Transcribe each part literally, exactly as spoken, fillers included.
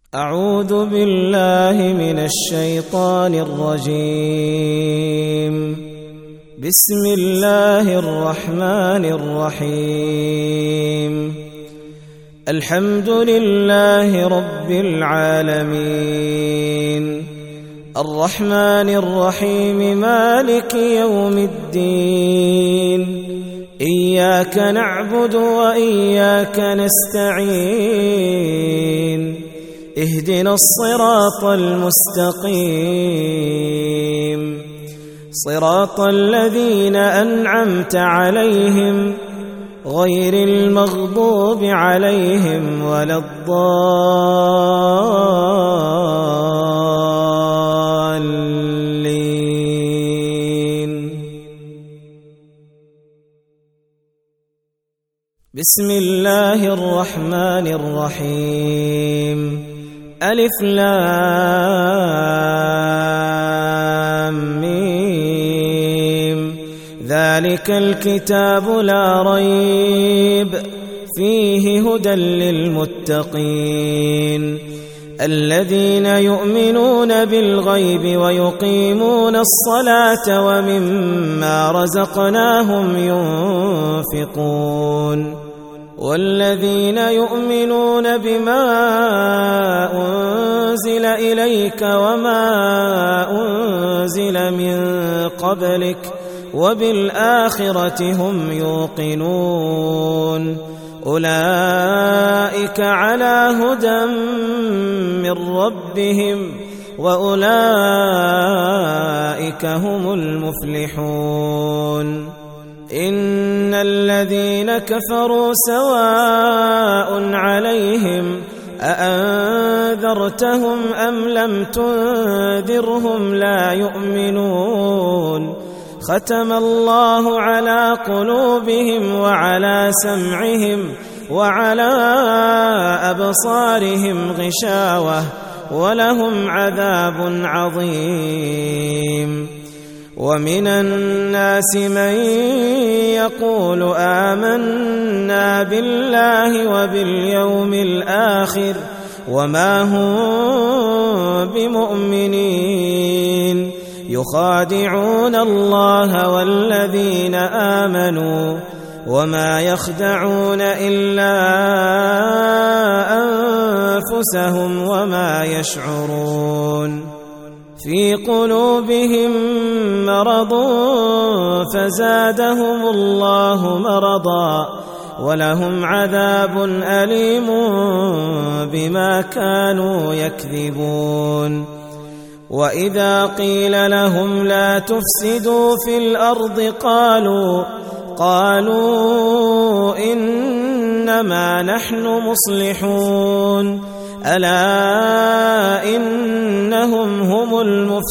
أعوذ بالله من الشيطان الرجيم. بسم الله الرحمن الرحيم. الحمد لله رب العالمين، الرحمن الرحيم، مالك يوم الدين. إياك نعبد وإياك نستعين، اهدنا الصراط المستقيم، صراط الذين أنعمت عليهم غير المغضوب عليهم ولا الضالين. بسم الله الرحمن الرحيم. ألف لام ميم. ذلك الكتاب لا ريب فيه هدى للمتقين، الذين يؤمنون بالغيب ويقيمون الصلاة ومما رزقناهم ينفقون، والذين يؤمنون بما أنزل إليك وما أنزل من قبلك وبالآخرة هم يوقنون، أولئك على هدى من ربهم وأولئك هم المفلحون. إن الذين كفروا سواء عليهم أأنذرتهم أم لم تنذرهم لا يؤمنون، ختم الله على قلوبهم وعلى سمعهم وعلى أبصارهم غشاوة ولهم عذاب عظيم. ومن الناس من يقول آمنا بالله وباليوم الآخر وما هم بمؤمنين، يخادعون الله والذين آمنوا وما يخدعون إلا أنفسهم وما يشعرون. في قلوبهم مرض فزادهم الله مرضا ولهم عذاب أليم بما كانوا يكذبون. وإذا قيل لهم لا تفسدوا في الأرض قالوا قالوا إنما نحن مصلحون، ألا إنهم هم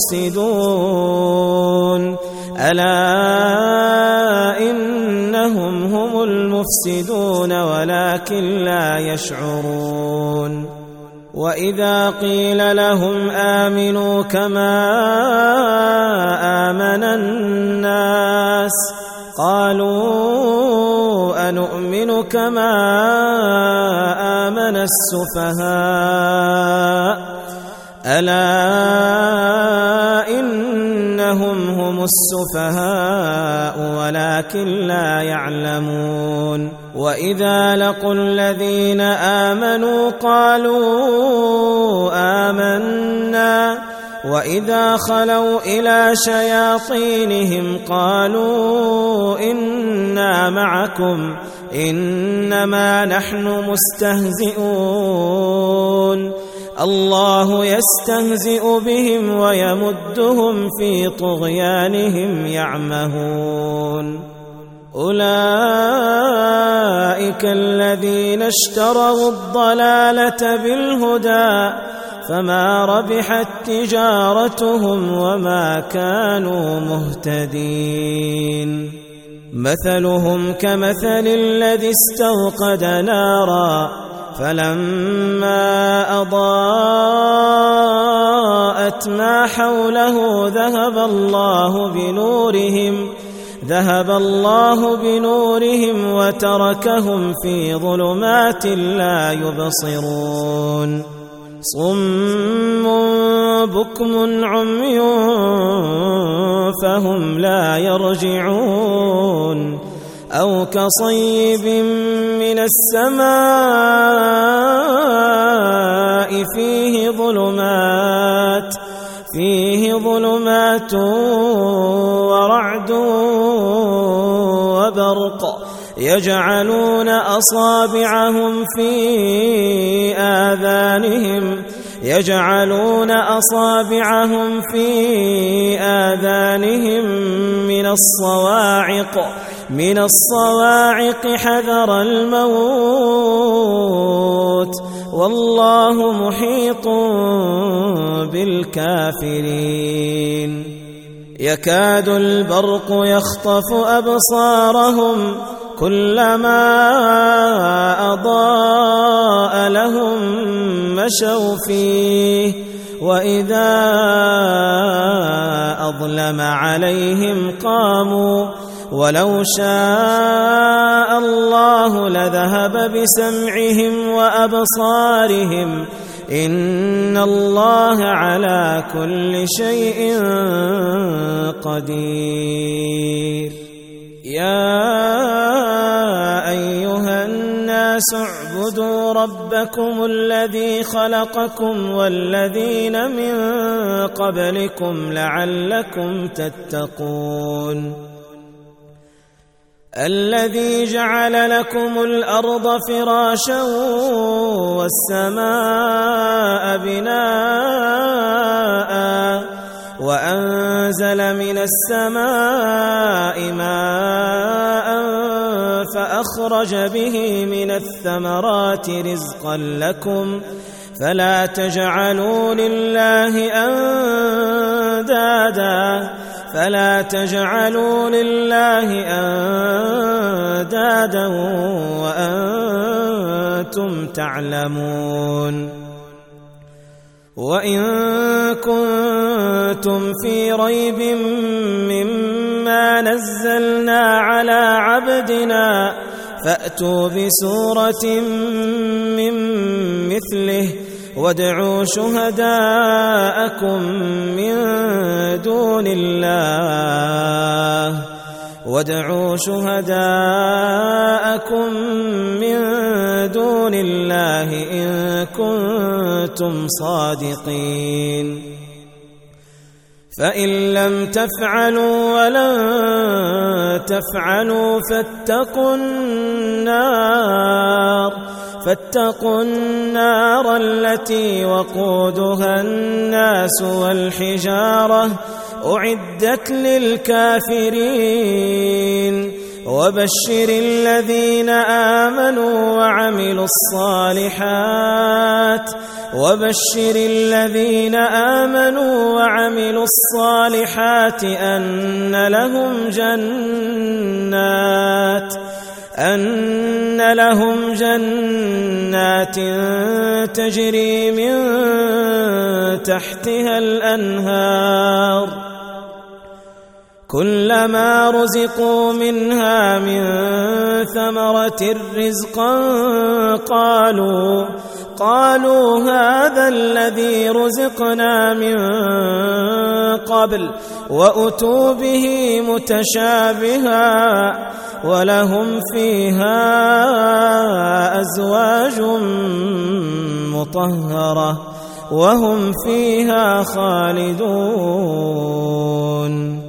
المفسدون ألا إنهم هم المفسدون ولكن لا يشعرون. وإذا قيل لهم آمنوا كما آمن الناس قالوا أنؤمن كما آمن السفهاء، ألا إنهم هم السفهاء ولكن لا يعلمون. وإذا لقوا الذين آمنوا قالوا آمنا وإذا خلوا إلى شياطينهم قالوا إنا معكم إنما نحن مستهزئون، الله يستهزئ بهم ويمدهم في طغيانهم يعمهون. أولئك الذين اشتروا الضلالة بالهدى فما ربحت تجارتهم وما كانوا مهتدين. مثلهم كمثل الذي استوقد نارا فلما أضاءت ما حوله ذهب الله بنورهم ذهب الله بنورهم وتركهم في ظلمات لا يبصرون. صم بكم عمي فهم لا يرجعون أو كصيب من السماء فيه ظلمات فيه ظلمات ورعد وبرق يجعلون أصابعهم في آذانهم يجعلون أصابعهم في آذانهم من الصواعق من الصواعق حذر الموت والله محيط بالكافرين يكاد البرق يخطف أبصارهم كلما أضاء لهم مشوا فيه وإذا أظلم عليهم قاموا ولو شاء الله لذهب بسمعهم وأبصارهم إن الله على كل شيء قدير يا أيها الناس اعبدوا ربكم الذي خلقكم والذين من قبلكم لعلكم تتقون الذي جعل لكم الأرض فراشا والسماء بناء وأنزل من السماء ماء فأخرج به من الثمرات رزقا لكم فلا تجعلوا لله أندادا فلا تجعلوا لله أندادا وأنتم تعلمون وإن كنتم في ريب مما نزلنا على عبدنا فأتوا بسورة من مثله وادعوا شهداءكم من دون الله وادعوا شهداءكم من دون الله إن كنتم صادقين فإن لم تفعلوا ولن تفعلوا فاتقوا النار فاتقوا النار التي وقودها الناس والحجارة أعدت للكافرين وبشر الذين آمنوا وعملوا الصالحات وبشر الذين آمنوا وعملوا الصالحات أن لهم جنات أن لهم جنات تجري من تحتها الأنهار كلما رزقوا منها من ثمرة رزقا قالوا قالوا هذا الذي رزقنا من قبل وأتوا به متشابها ولهم فيها أزواج مطهرة وهم فيها خالدون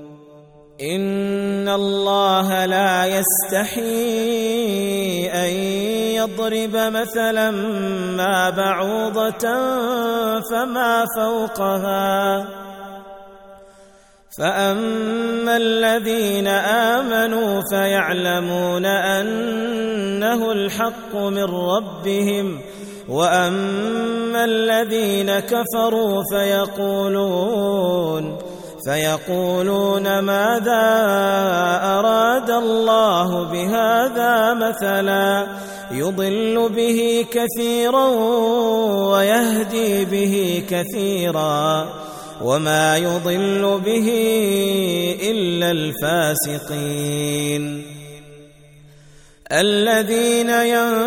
إن الله لا يستحيي أن يضرب مثلا ما بعوضة فما فوقها فأما الذين آمنوا فيعلمون أنه الحق من ربهم وأما الذين كفروا فيقولون فيقولون ماذا أراد الله بهذا مثلا يضل به كثيرا ويهدي به كثيرا وما يضل به إلا الفاسقين الذين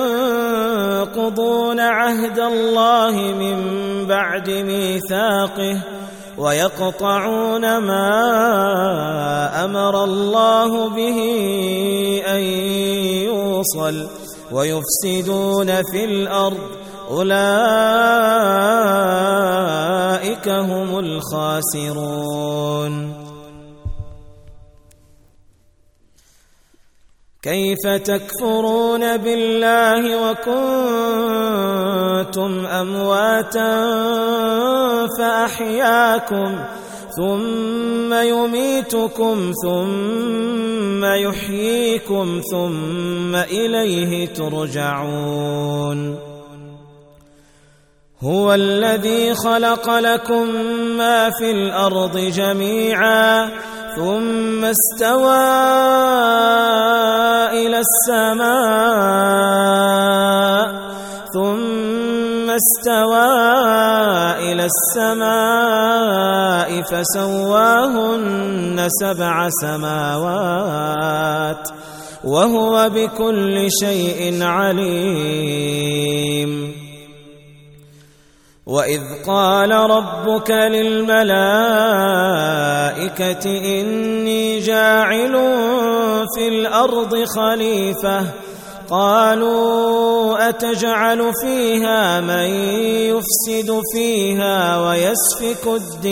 ينقضون عهد الله من بعد ميثاقه ويقطعون ما أمر الله به أن يوصل ويفسدون في الأرض أولئك هم الخاسرون. كيف تكفرون بالله وكنتم أمواتا فأحياكم ثم يميتكم ثم يحييكم ثم إليه ترجعون. هو الذي خلق لكم ما في الأرض جميعا ثم استوى إلى السماء ثم استوى إلى السماء فسواهن سبع سماوات وهو بكل شيء عليم. وإذ قال ربك للملائكة إني جاعل في الأرض خليفة قالوا أتجعل فيها من يفسد فيها ويسفك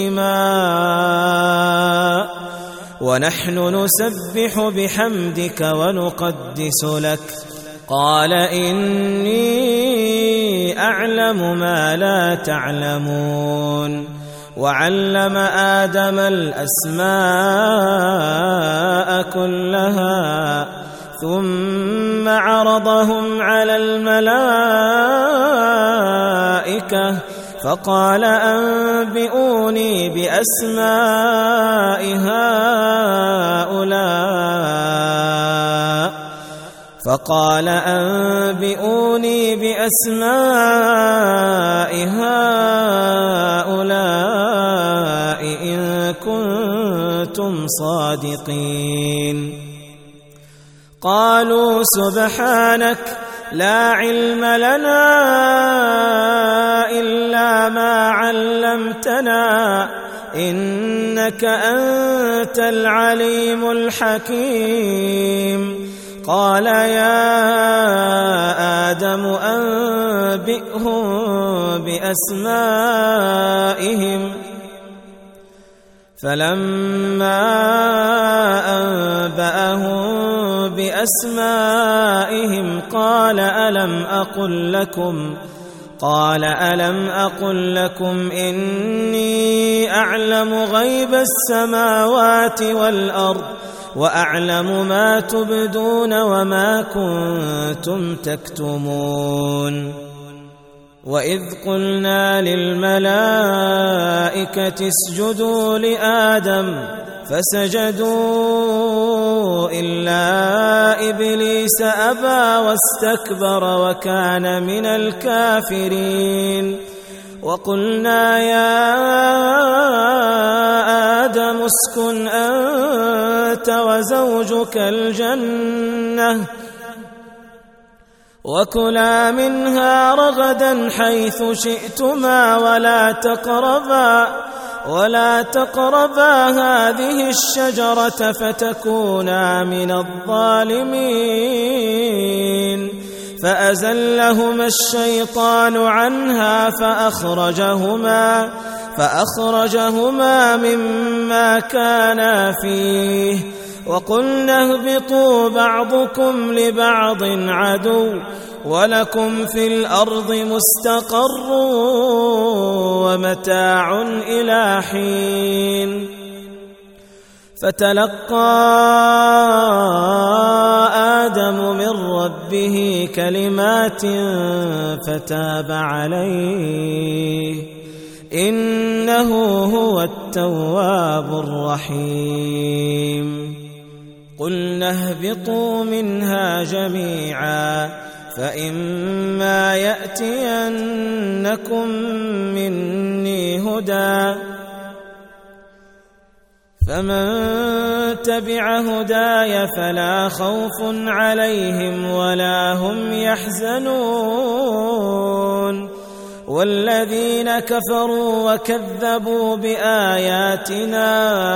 الدماء ونحن نسبح بحمدك ونقدس لك قال إني أعلم ما لا تعلمون. وعلم آدم الأسماء كلها ثم عرضهم على الملائكة فقال أنبئوني بأسماء هؤلاء فقال أنبئوني بأسماء هؤلاء إن كنتم صادقين. قالوا سبحانك لا علم لنا إلا ما علمتنا إنك أنت العليم الحكيم. قال يا آدم أنبئهم بأسمائهم فلما أنبأهم بأسمائهم قال ألم أقل لكم قال ألم أقل لكم إني أعلم غيب السماوات والأرض وأعلم ما تبدون وما كنتم تكتمون. وإذ قلنا للملائكة اسجدوا لآدم فسجدوا إلا إبليس أبى واستكبر وكان من الكافرين. وقلنا يا آدم اسكن أنت وزوجك الجنة وكلا منها رغدا حيث شئتما ولا تقربا ولا تقربا هذه الشجرة فتكونا من الظالمين. فأزلهما الشيطان عنها فأخرجهما فأخرجهما مما كانا فيه وقلنا اهبطوا بعضكم لبعض عدو ولكم في الأرض مستقر ومتاع إلى حين. فتلقى آدم من ربه كلمات فتاب عليه إنه هو التواب الرحيم. قلنا اهبطوا منها جميعا فإما يأتينكم مني هدى فمن تبع هداي فلا خوف عليهم ولا هم يحزنون والذين كفروا وكذبوا بآياتنا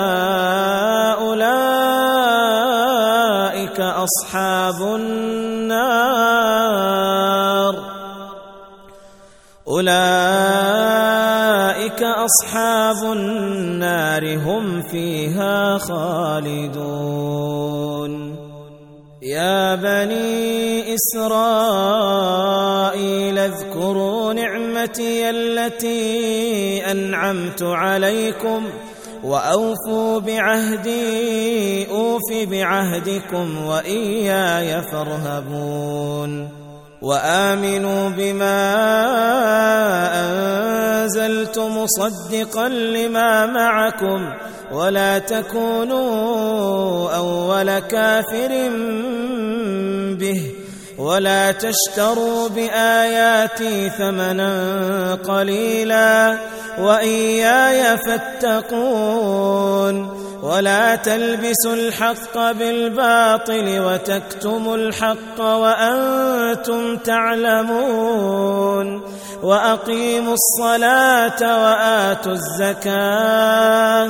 أولئك أصحاب النار أولئك أصحاب النار هم فيها خالدون يا بني إسرائيل اذكروا نعمتي التي أنعمت عليكم وأوفوا بعهدي أوف بعهدكم وإياي فارهبون وآمنوا بما أنزلت مصدقا لما معكم ولا تكونوا أول كافر به ولا تشتروا بآياتي ثمنا قليلا وإياي فاتقون ولا تلبسوا الحق بالباطل وتكتموا الحق وأنتم تعلمون وأقيموا الصلاة وآتوا الزكاة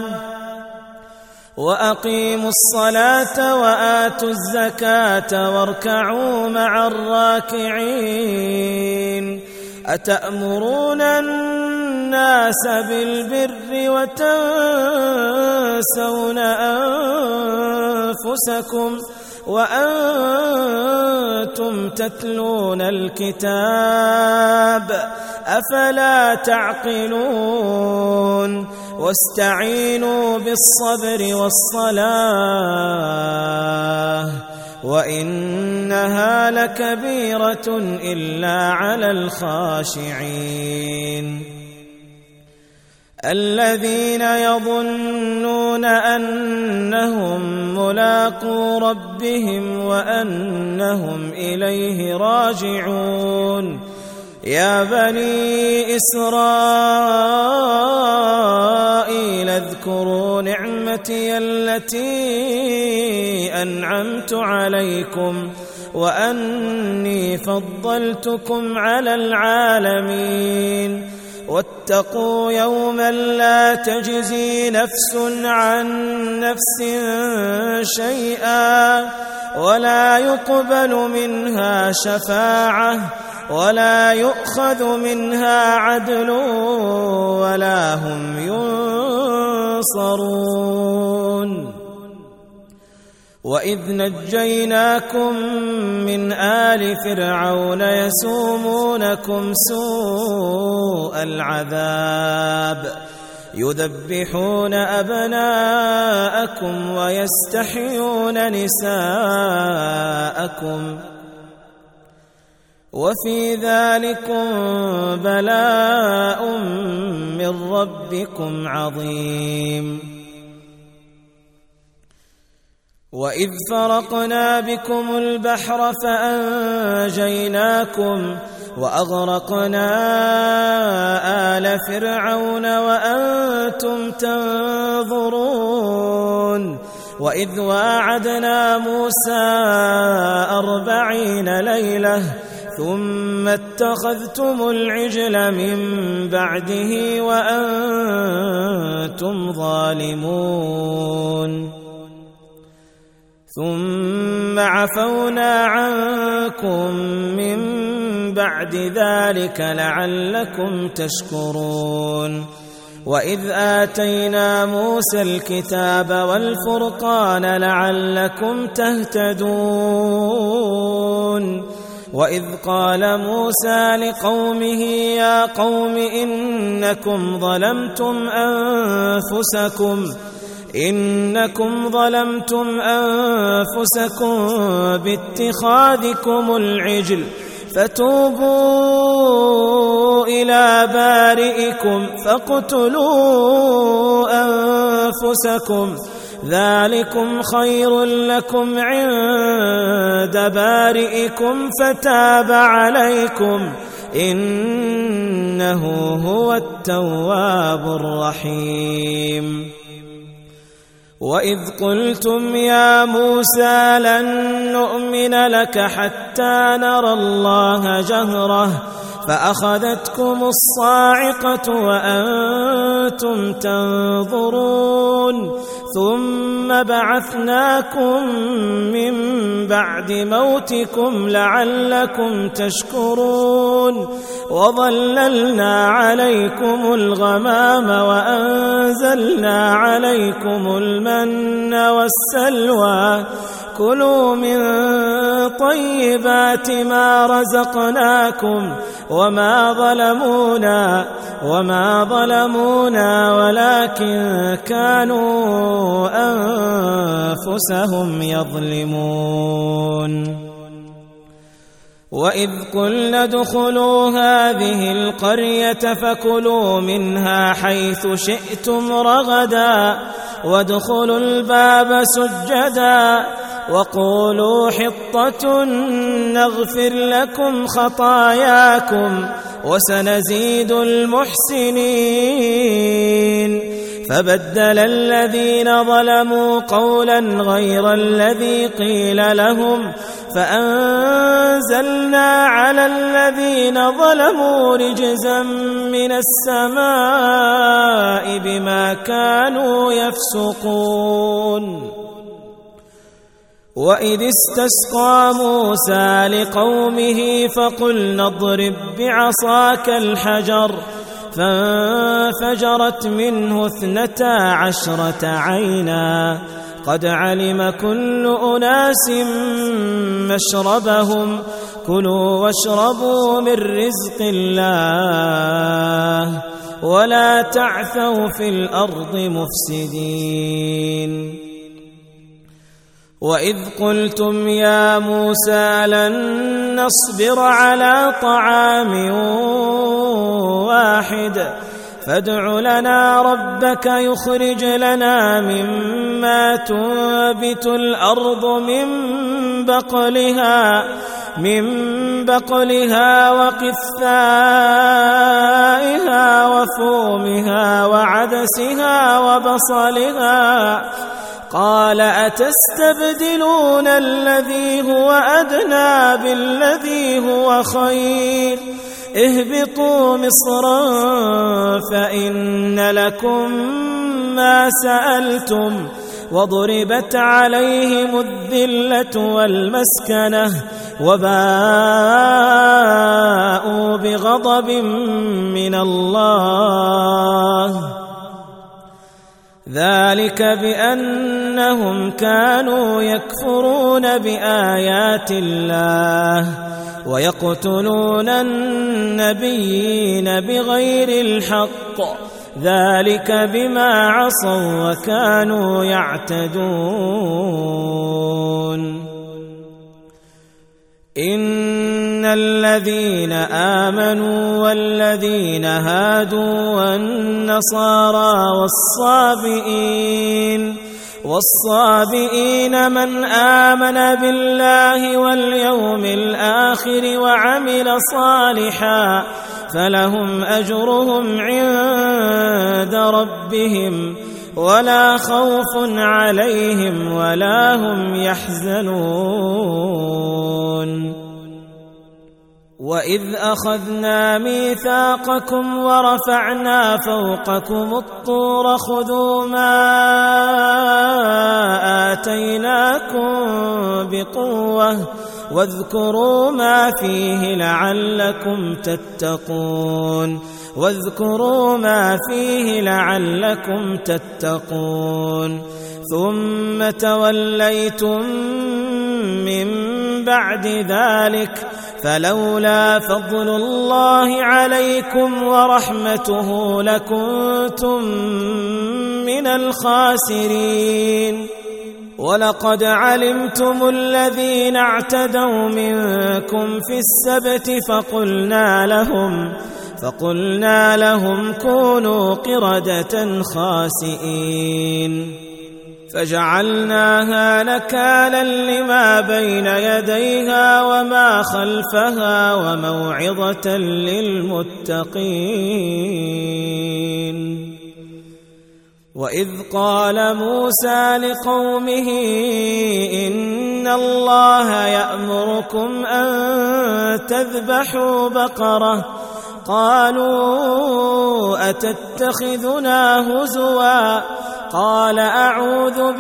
وأقيموا الصلاة وآتوا الزكاة واركعوا مع الراكعين أتأمرون الناس بالبر وتنسون أنفسكم وأنتم تتلون الكتاب أفلا تعقلون واستعينوا بالصبر والصلاة وإنها لكبيرة إلا على الخاشعين الذين يظنون أنهم ملاقو ربهم وأنهم إليه راجعون يا بني إسرائيل اذكروا نعمتي التي أنعمت عليكم وأني فضلتكم على العالمين واتقوا يوما لا تجزي نفس عن نفس شيئا ولا يقبل منها شفاعة ولا يؤخذ منها عدل ولا هم ينصرون وإذ نجيناكم من آل فرعون يسومونكم سوء العذاب يذبحون أبناءكم ويستحيون نساءكم وفي ذلكم بلاء من ربكم عظيم وإذ فرقنا بكم البحر فأنجيناكم وأغرقنا آل فرعون وأنتم تنظرون وإذ واعدنا موسى أربعين ليلة ثم اتخذتم العجل من بعده وأنتم ظالمون ثم عفونا عنكم من بعد ذلك لعلكم تشكرون وإذ آتينا موسى الكتاب والفرقان لعلكم تهتدون وإذ قال موسى لقومه يا قوم إنكم ظلمتم أنفسكم إنكم ظلمتم أنفسكم باتخاذكم العجل فتوبوا إلى بارئكم فاقتلوا أنفسكم ذلكم خير لكم عند بارئكم فتاب عليكم إنه هو التواب الرحيم وإذ قلتم يا موسى لن نؤمن لك حتى نرى الله جهرة فأخذتكم الصاعقة وأنتم تنظرون ثم بعثناكم من بعد موتكم لعلكم تشكرون وظللنا عليكم الغمام وأنزلنا عليكم المن والسلوى كلوا من طيبات ما رزقناكم وما ظلمونا وما ظلمونا ولكن كانوا أنفسهم يظلمون وإذ قلنا ادخلوا هذه القرية فكلوا منها حيث شئتم رغدا وادخلوا الباب سجدا وقولوا حطة نغفر لكم خطاياكم وسنزيد المحسنين فبدل الذين ظلموا قولا غير الذي قيل لهم فأنزلنا على الذين ظلموا رجزا من السماء بما كانوا يفسقون وإذ استسقى موسى لقومه فقلنا اضرب بعصاك الحجر فانفجرت منه اثنتا عشرة عينا قد علم كل أناس مشربهم كلوا واشربوا من رزق الله ولا تعثوا في الأرض مفسدين وإذ قلتم يا موسى لن نصبر على طعام واحد فادع لنا ربك يخرج لنا مما تنبت الأرض من بقلها من بقلها وقثائها وفومها وعدسها وبصلها قال أتستبدلون الذي هو أدنى بالذي هو خير اهبطوا مصرا فإن لكم ما سألتم وضربت عليهم الذلة والمسكنة وباءوا بغضب من الله ذلك بأنهم كانوا يكفرون بآيات الله ويقتلون النبيين بغير الحق ذلك بما عصوا وكانوا يعتدون إن الذين آمنوا والذين هادوا والنصارى والصابئين والصابئين من آمن بالله واليوم الآخر وعمل صالحا فلهم أجرهم عند ربهم ولا خوف عليهم ولا هم يحزنون وإذ أخذنا ميثاقكم ورفعنا فوقكم الطور خذوا ما آتيناكم بقوة واذكروا ما فيه لعلكم تتقون واذكروا ما فيه لعلكم تتقون ثم توليتم من بعد ذلك فلولا فضل الله عليكم ورحمته لكنتم من الخاسرين ولقد علمتم الذين اعتدوا منكم في السبت فقلنا لهم فقلنا لهم كونوا قردة خاسئين فجعلناها نكالا لما بين يديها وما خلفها وموعظة للمتقين وإذ قال موسى لقومه إن الله يأمركم أن تذبحوا بقرة قالوا أتتخذنا هزوا قال أعوذ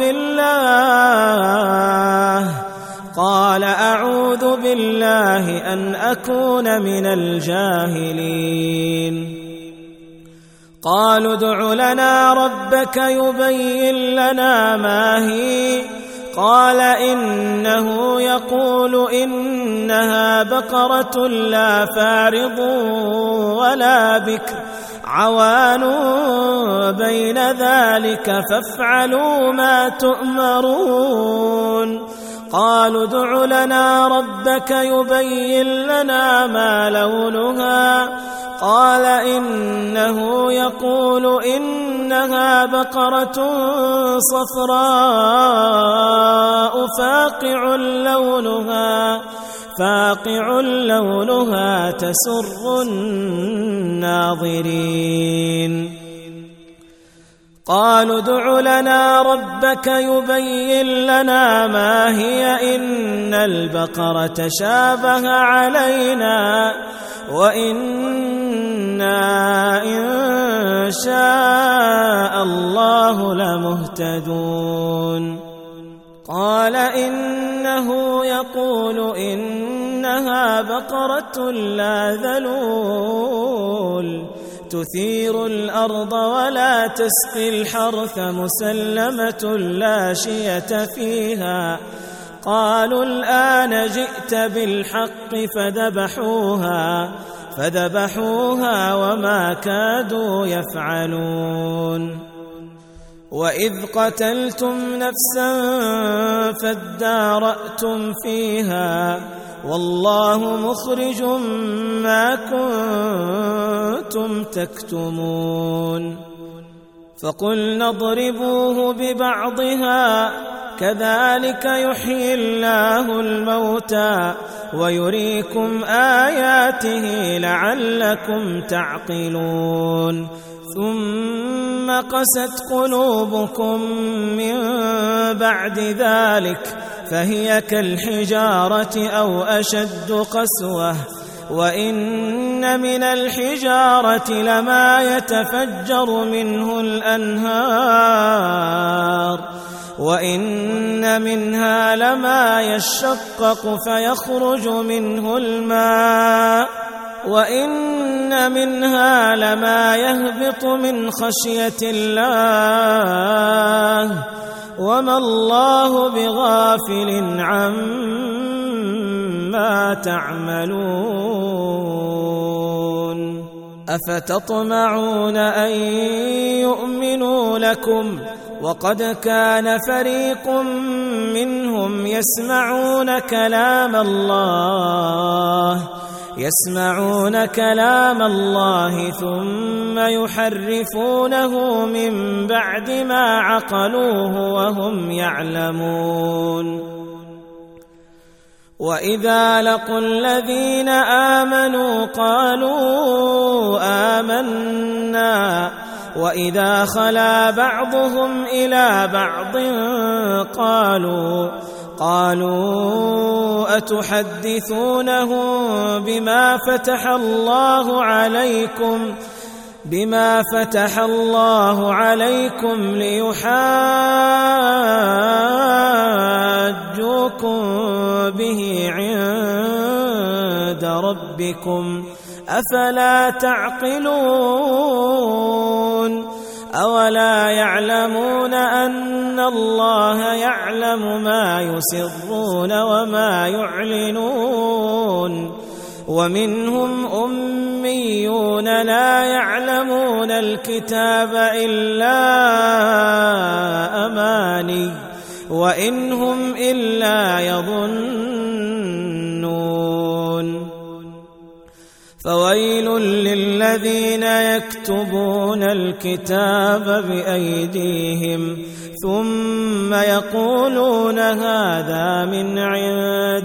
بالله قال أعوذ بالله أن أكون من الجاهلين قالوا ادع لنا ربك يبين لنا ما هي قال إنه يقول إنها بقرة لا فارض ولا بكر عوان بين ذلك فافعلوا ما تؤمرون قالوا ادع لنا ربك يبين لنا ما لونها قال إنه يقول إنها بقرة صفراء فاقع لونها فاقع لونها تسر الناظرين قالوا ادع لنا ربك يبين لنا ما هي إن البقرة شابه علينا وإنا إن شاء الله لمهتدون قال إنه يقول إنها بقرة لا ذلول تثير الأرض ولا تسقي الحرث مسلمة لا شية فيها قالوا الآن جئت بالحق فذبحوها فذبحوها وما كادوا يفعلون وإذ قتلتم نفسا فادارأتم فيها والله مخرج ما كنتم تكتمون فقلنا اضربوه ببعضها كذلك يحيي الله الموتى ويريكم آياته لعلكم تعقلون ثم قست قلوبكم من بعد ذلك فهي كالحجارة أو أشد قسوة وإن من الحجارة لما يتفجر منه الأنهار وإن منها لما يشقق فيخرج منه الماء وإن منها لما يهبط من خشية الله وما الله بغافل عما تعملون أفتطمعون أن يؤمنوا لكم وقد كان فريق منهم يسمعون كلام الله يسمعون كلام الله ثم يحرفونه من بعد ما عقلوه وهم يعلمون وإذا لقوا الذين آمنوا قالوا آمنا وإذا خلا بعضهم إلى بعض قالوا قالوا أتحدثونهم بما فتح الله عليكم بما فتح الله عليكم ليحاجوكم به عند ربكم أفلا تعقلون أولا يعلمون أن الله يعلم ما يسرون وما يعلنون ومنهم أميون لا يعلمون الكتاب إلا أماني وإن هم إلا يظنون فويل للذين يكتبون الكتاب بأيديهم ثم يقولون هذا من عند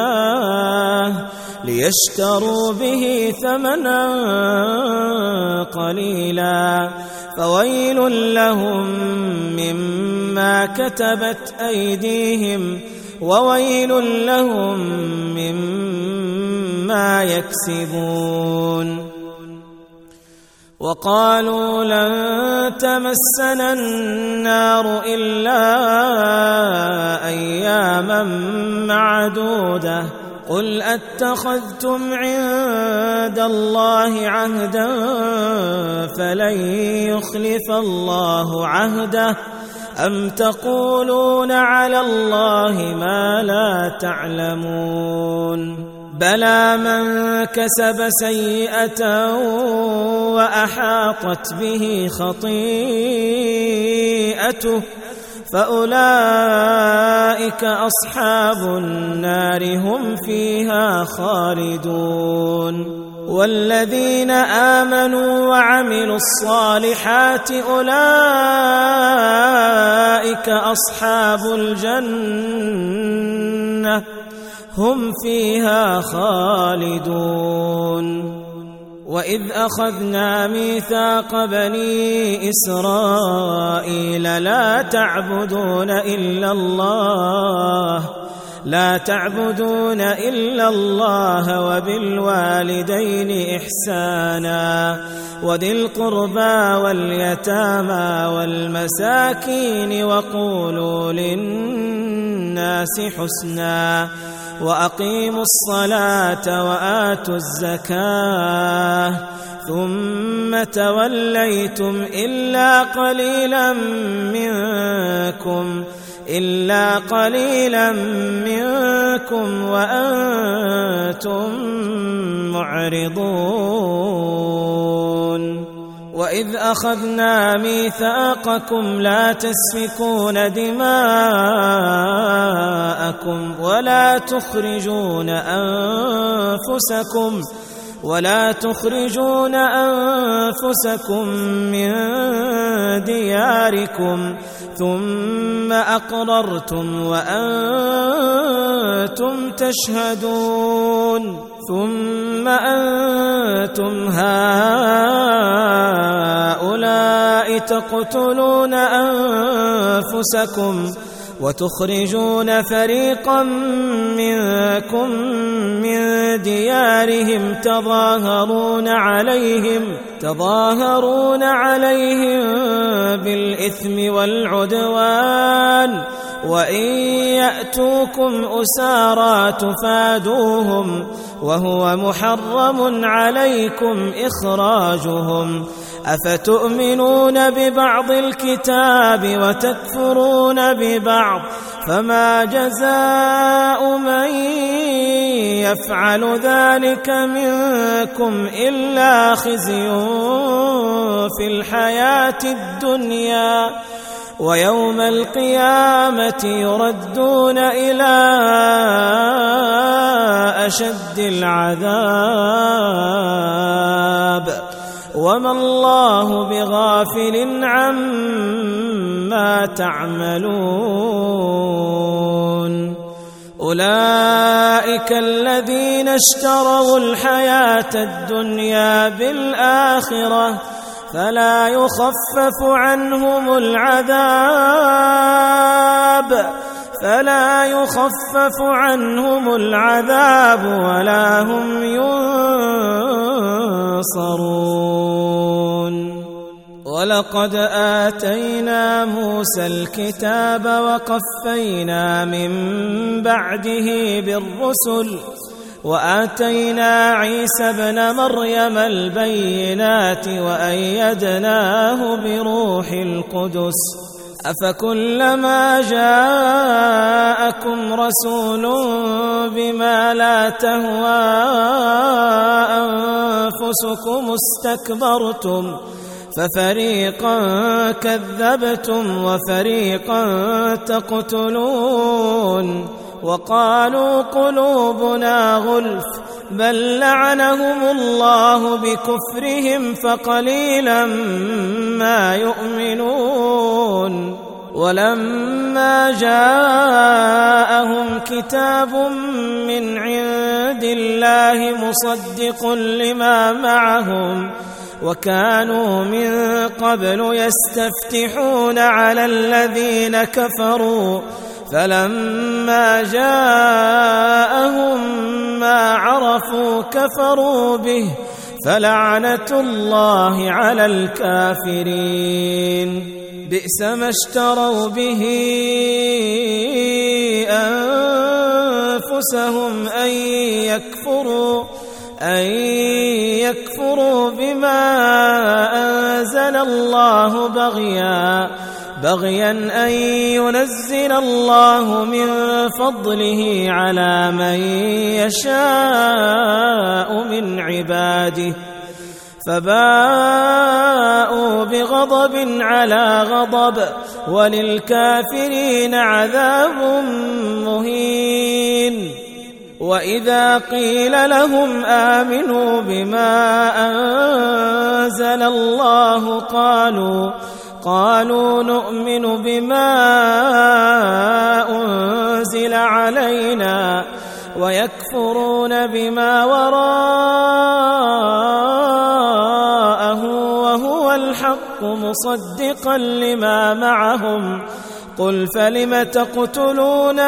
الله ليشتروا به ثمنا قليلا فويل لهم مما كتبت أيديهم وويل لهم مما يكسبون. وقالوا لن تمسنا النار إلا أياما معدودة قل أتخذتم عند الله عهدا فلن يخلف الله عهده أم تقولون على الله ما لا تعلمون بلى من كسب سيئة وأحاطت به خطيئته فأولئك أصحاب النار هم فيها خالدون. والذين آمنوا وعملوا الصالحات أولئك أصحاب الجنة هم فيها خالدون. وإذ أخذنا ميثاق بني إسرائيل لا تعبدون إلا الله لا تعبدون إلا الله وبالوالدين إحسانا وذي القربى واليتامى والمساكين وقولوا للناس حسنا وأقيموا الصلاة وآتوا الزكاة ثم توليتم إلا قليلا منكم إلا قليلا منكم وأنتم معرضون. وإذ أخذنا ميثاقكم لا تسفكون دماءكم ولا تخرجون أنفسكم ولا تخرجون أنفسكم من دياركم ثم أقررتم وأنتم تشهدون ثم أنتم هؤلاء تقتلون أنفسكم وتخرجون فريقا منكم من ديارهم تظاهرون عليهم تظاهرون عليهم بالإثم والعدوان وإن يأتوكم أسارى تفادوهم وهو محرم عليكم إخراجهم أفتؤمنون ببعض الكتاب وتكفرون ببعض فما جزاء من يفعل ذلك منكم إلا خزي في الحياة الدنيا ويوم القيامة يردون إلى أشد العذاب وما الله بغافل عما تعملون. أولئك الذين اشتروا الحياة الدنيا بالآخرة فلا يخفف عنهم العذاب فلا يخفف عنهم العذاب ولا هم ينصرون. ولقد آتينا موسى الكتاب وقفينا من بعده بالرسل وآتينا عيسى ابن مريم البينات وأيدناه بروح القدس أفكلما جاءكم رسول بما لا تهوى أنفسكم استكبرتم ففريقا كذبتم وفريقا تقتلون وقالوا قلوبنا غلف بل لعنهم الله بكفرهم فقليلا ما يؤمنون. ولما جاءهم كتاب من عند الله مصدق لما معهم وكانوا من قبل يستفتحون على الذين كفروا فلما جاءهم ما عرفوا كفروا به فلعنة الله على الكافرين بئس ما اشتروا به أنفسهم أن يكفروا أن يكفروا بما أنزل الله بغيا بغيا أن ينزل الله من فضله على من يشاء من عباده فباءوا بغضب على غضب وللكافرين عذاب مهين وإذا قيل لهم آمنوا بما أنزل الله قالوا قالوا نؤمن بما أنزل علينا ويكفرون بما وراءه وهو الحق مصدقا لما معهم قل فلم تقتلون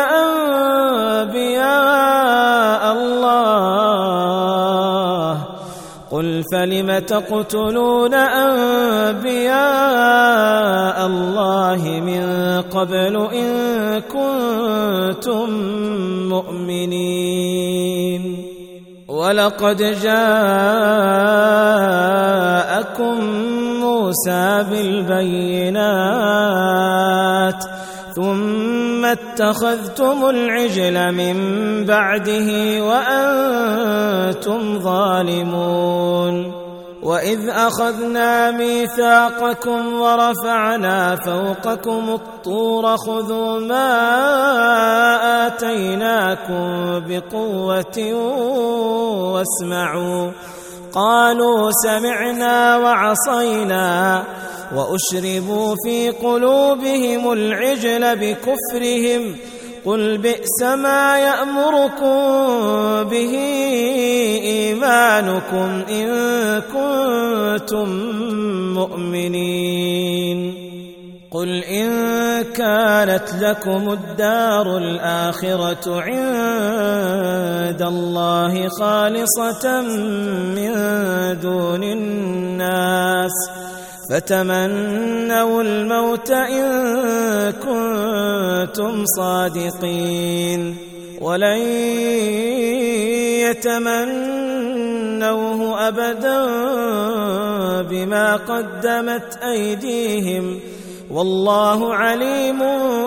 أنبياء الله قل فلم تقتلون أنبياء الله من قبل إن كنتم مؤمنين ولقد جاءكم موسى بالبينات ثم اتخذتم العجل من بعده وأنتم ظالمون وإذ أخذنا ميثاقكم ورفعنا فوقكم الطور خذوا ما آتيناكم بقوة واسمعوا قالوا سمعنا وعصينا وأشربوا في قلوبهم العجل بكفرهم قل بئس ما يأمركم به إيمانكم إن كنتم مؤمنين قل إن كانت لكم الدار الآخرة عند الله خالصة من دون الناس فتمنوا الموت إن كنتم صادقين ولن يتمنوه أبدا بما قدمت أيديهم والله عليم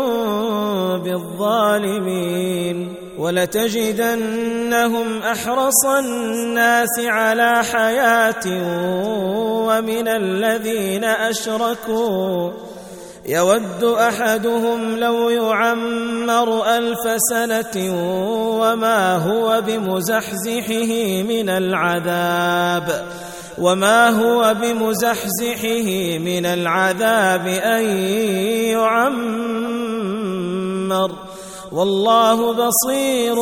بالظالمين ولتجدنهم أحرص الناس على حياة ومن الذين أشركوا يود أحدهم لو يعمر ألف سنة وما هو بمزحزحه من العذاب وما هو بمزحزحه من العذاب أن يعمر والله بصير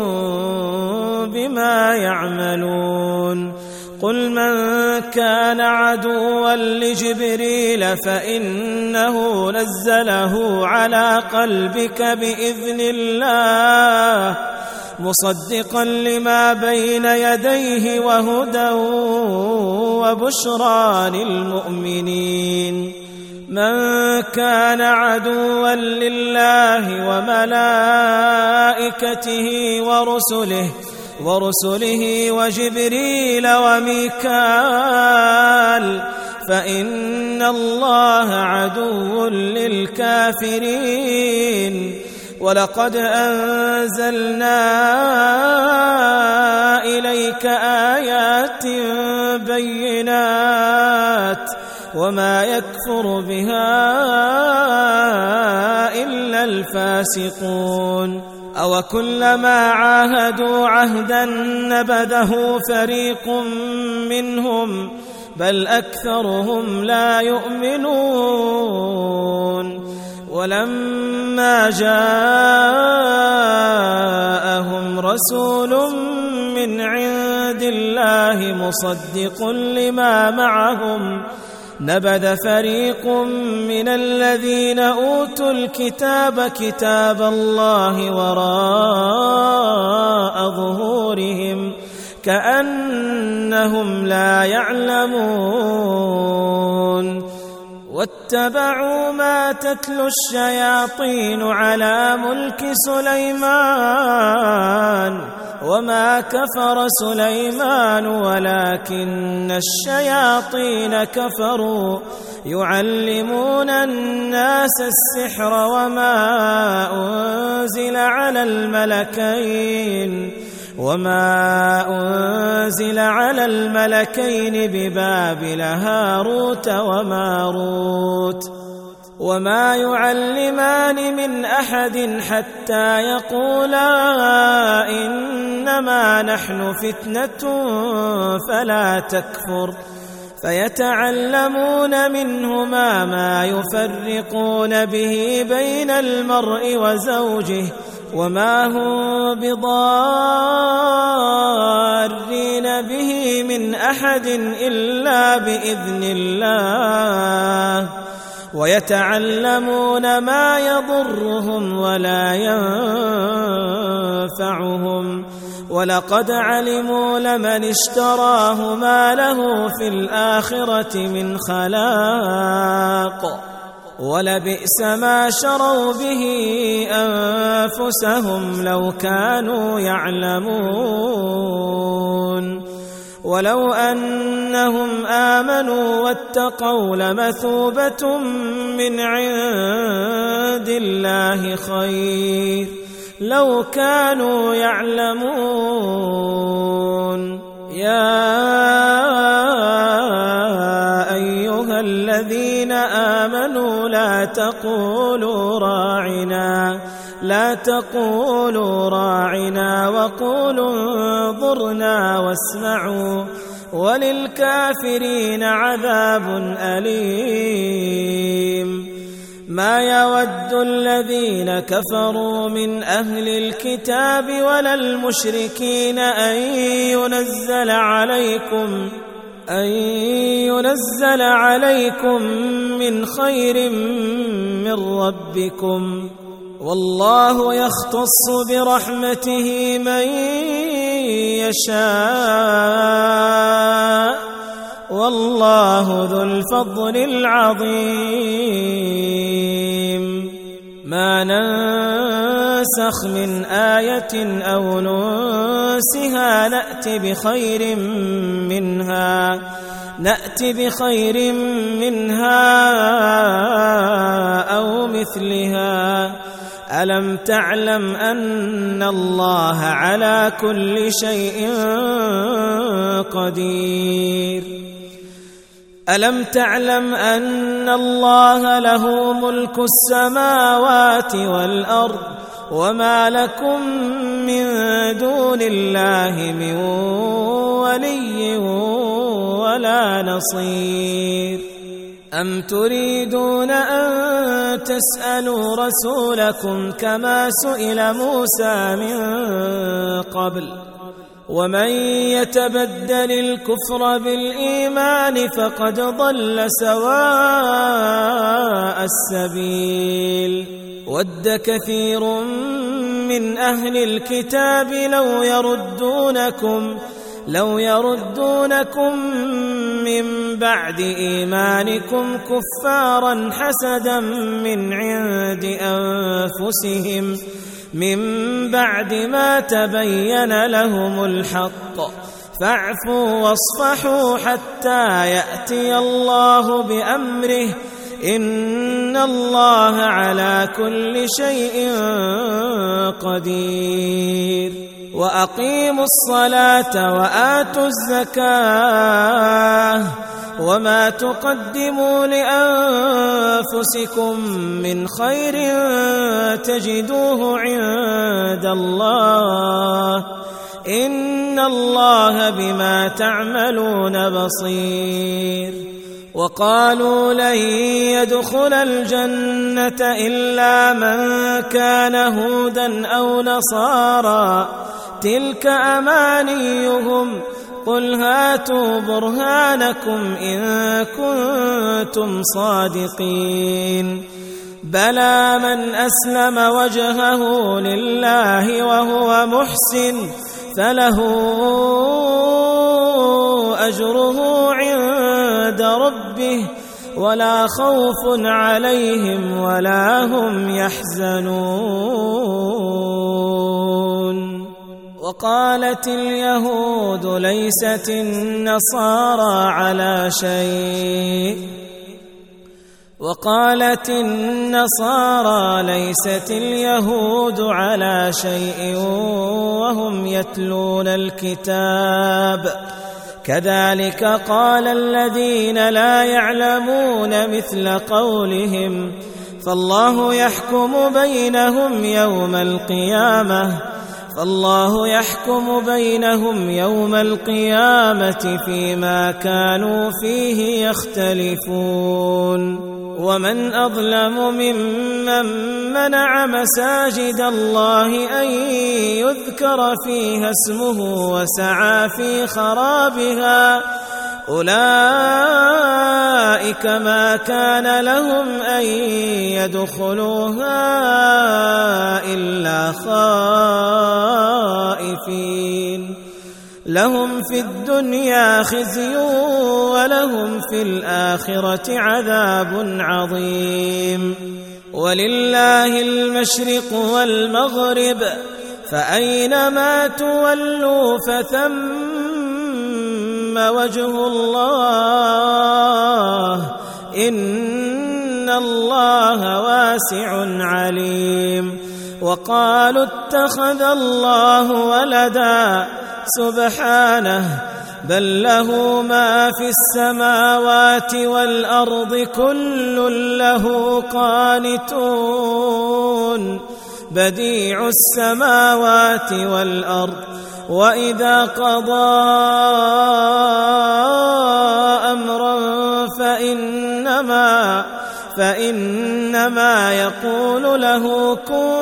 بما يعملون قل من كان عدوا لجبريل فإنه نزله على قلبك بإذن الله مصدقا لما بين يديه وهدى وبشرى للمؤمنين من كان عدوا لله وملائكته ورسله ورسله وجبريل وميكال فإن الله عدو للكافرين ولقد أنزلنا إليك آيات بينات وما يكفر بها إلا الفاسقون أو كلما عاهدوا عهدا نبذه فريق منهم بل أكثرهم لا يؤمنون ولما جاءهم رسول من عند عند الله مصدق لما معهم نبذ فريق من الذين أوتوا الكتاب كتاب الله وراء ظهورهم كأنهم لا يعلمون واتبعوا ما تتلو الشياطين على ملك سليمان وما كفر سليمان ولكن الشياطين كفروا يعلمون الناس السحر وما أنزل على الملكين وما أنزل على الملكين ببابل هاروت وماروت وما يعلمان من أحد حتى يقولا إنما نحن فتنة فلا تكفر فيتعلمون منهما ما يفرقون به بين المرء وزوجه وما هم بضارين به من أحد إلا بإذن الله ويتعلمون ما يضرهم ولا ينفعهم ولقد علموا لمن اشتراه ما له في الآخرة من خلاق ولبئس ما شروا به أنفسهم لو كانوا يعلمون ولو أنهم آمنوا واتقوا لمثوبة من عند الله خير لو كانوا يعلمون يا أيها الذين آمنوا لا تقولوا راعنا لا تقولوا راعنا وقولوا انظرنا واسمعوا وللكافرين عذاب أليم ما يود الذين كفروا من أهل الكتاب ولا المشركين أن ينزل عليكم أن ينزل عليكم من خير من ربكم والله يختص برحمته من يشاء والله ذو الفضل العظيم ما ننسخ من آية أو ننسها نأت بخير منها نأت بخير منها أو مثلها ألم تعلم أن الله على كل شيء قدير ألم تعلم أن الله له ملك السماوات والأرض وما لكم من دون الله من ولي ولا نصير أم تريدون أن تسألوا رسولكم كما سئل موسى من قبل ومن يتبدل الكفر بالإيمان فقد ضل سواء السبيل ود كثير من أهل الكتاب لو يردونكم لو يردونكم من بعد إيمانكم كفارا حسدا من عند أنفسهم من بعد ما تبين لهم الحق فاعفوا واصفحوا حتى يأتي الله بأمره إن الله على كل شيء قدير وأقيموا الصلاة وآتوا الزكاة وما تقدموا لأنفسكم من خير تجدوه عند الله إن الله بما تعملون بصير وقالوا لن يدخل الجنة إلا من كان هودا أو نصارى تلك أمانيهم قل هاتوا برهانكم إن كنتم صادقين بلى من أسلم وجهه لله وهو محسن فله أجره عند ربه ولا خوف عليهم ولا هم يحزنون. وقالت اليهود ليست النصارى على شيء وقالت النصارى ليست اليهود على شيء وهم يتلون الكتاب كذلك قال الذين لا يعلمون مثل قولهم فالله يحكم بينهم يوم القيامة فالله يحكم بينهم يوم القيامة فيما كانوا فيه يختلفون. ومن أظلم ممن منع مساجد الله أن يذكر فيها اسمه وسعى في خرابها أولئك ما كان لهم أن يدخلوها إلا خائفين لهم في الدنيا خزي ولهم في الآخرة عذاب عظيم. ولله المشرق والمغرب فأينما تولوا فثم وجه الله إن الله واسع عليم. وقالوا اتخذ الله ولدا سبحانه بل له ما في السماوات والأرض كل له قانتون بديع السماوات والأرض وإذا قضى أمرا فإنما فإنما يقول له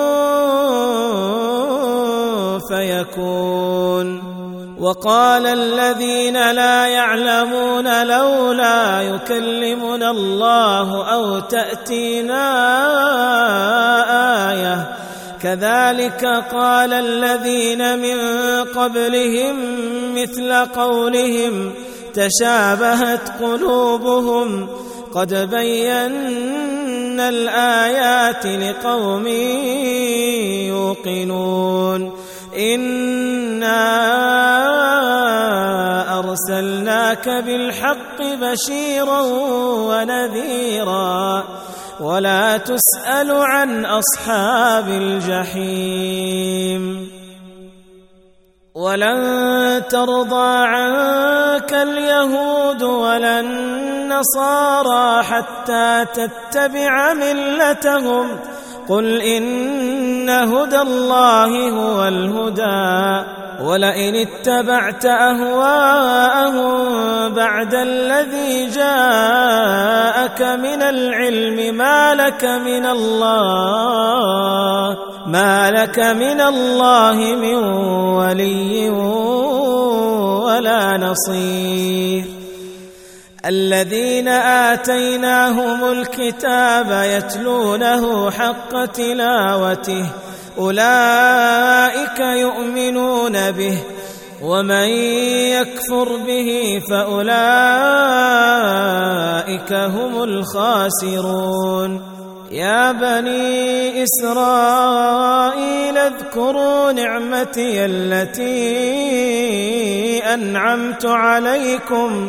كن فيكون. وقال الذين لا يعلمون لولا يكلمنا الله أو تأتينا آية كذلك قال الذين من قبلهم مثل قولهم تشابهت قلوبهم قد بينا الآيات لقوم يوقنون. إنا أرسلناك بالحق بشيرا ونذيرا ولا تسأل عن أصحاب الجحيم. ولن ترضى عنك اليهود ولا النصارى حتى تتبع ملتهم قل إن هدى الله هو الهدى ولئن اتبعت أهواءهم بعد الذي جاءك من العلم ما لك من الله ما لك من الله من ولي ولا نصير. الذين آتيناهم الكتاب يتلونه حق تلاوته أولئك يؤمنون به ومن يكفر به فأولئك هم الخاسرون. يا بني إسرائيل اذكروا نعمتي التي أنعمت عليكم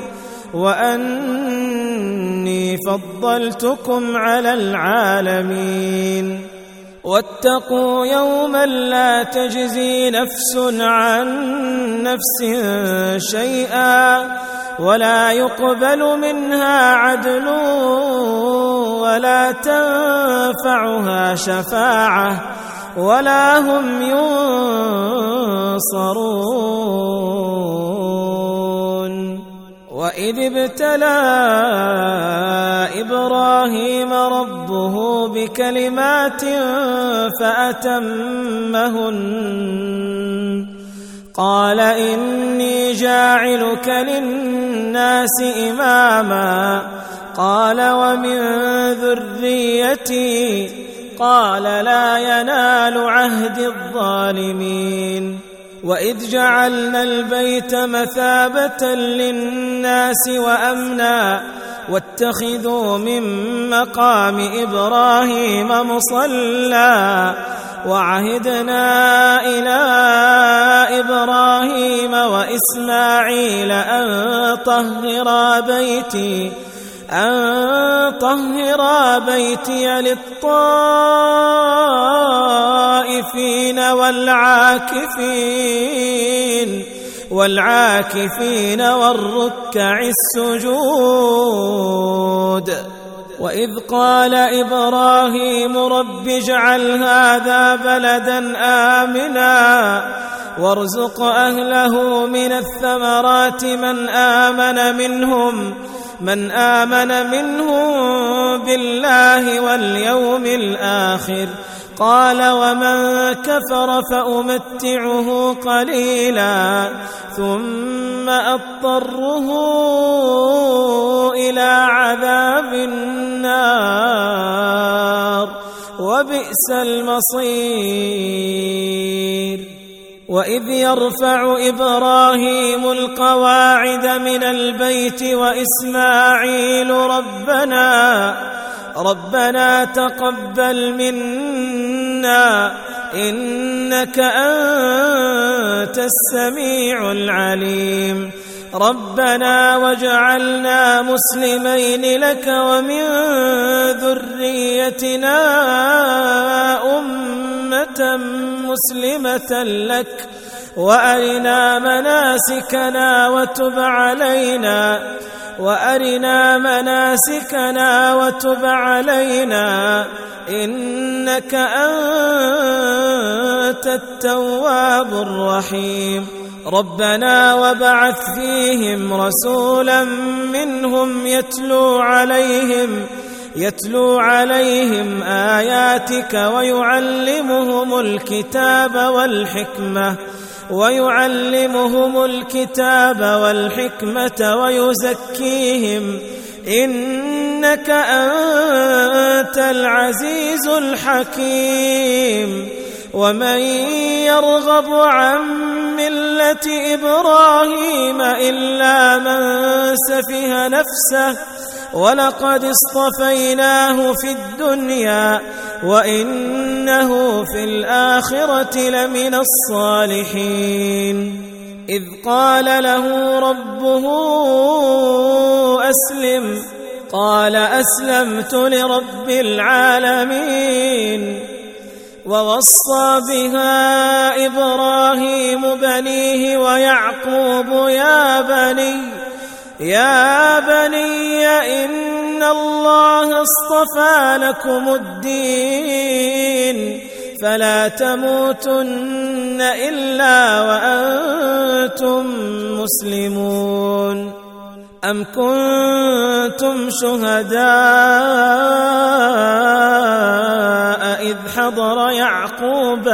وأني فضلتكم على العالمين. واتقوا يوما لا تجزي نفس عن نفس شيئا ولا يقبل منها عدل ولا تنفعها شفاعة ولا هم ينصرون. وإذ ابتلى إبراهيم ربه بكلمات فأتمهن قال إني جاعلك للناس إماما قال ومن ذريتي قال لا ينال عهد الظالمين وإذ جعلنا البيت مثابة للناس وأمنا واتخذوا من مقام إبراهيم مصلى وعهدنا إلى إبراهيم وإسماعيل أن طهرا بيتي أن طهرا بيتي للطائفين والعاكفين والعاكفين والركع السجود وإذ قال إبراهيم رب اجعل هذا بلدا آمنا وارزق أهله من الثمرات من آمن منهم من آمن منهم بالله واليوم الآخر قال ومن كفر فأمتعه قليلا ثم أضطره إلى عذاب النار وبئس المصير وإذ يرفع إبراهيم القواعد من البيت وإسماعيل ربنا ربنا تقبل منا إنك أنت السميع العليم ربنا واجعلنا مسلمين لك ومن ذريتنا أمة مسلمة لك وأرنا مناسكنا وتب علينا وأرنا مناسكنا وتب علينا إنك أنت التواب الرحيم ربنا وبعث فيهم رسولا منهم يتلو عليهم يتلو عليهم آياتك ويعلمهم الكتاب والحكمة ويعلمهم الكتاب والحكمة ويزكيهم إنك أنت العزيز الحكيم ومن يرغب عن ملة إبراهيم إلا من سفه نفسه ولقد اصطفيناه في الدنيا وإنه في الآخرة لمن الصالحين إذ قال له ربه أسلم قال أسلمت لرب العالمين ووصى بها إبراهيم بنيه ويعقوب يا بني يا بني إن الله اصطفى لكم الدين فلا تموتن إلا وأنتم مسلمون أم كنتم شهداء إذ حضر يعقوب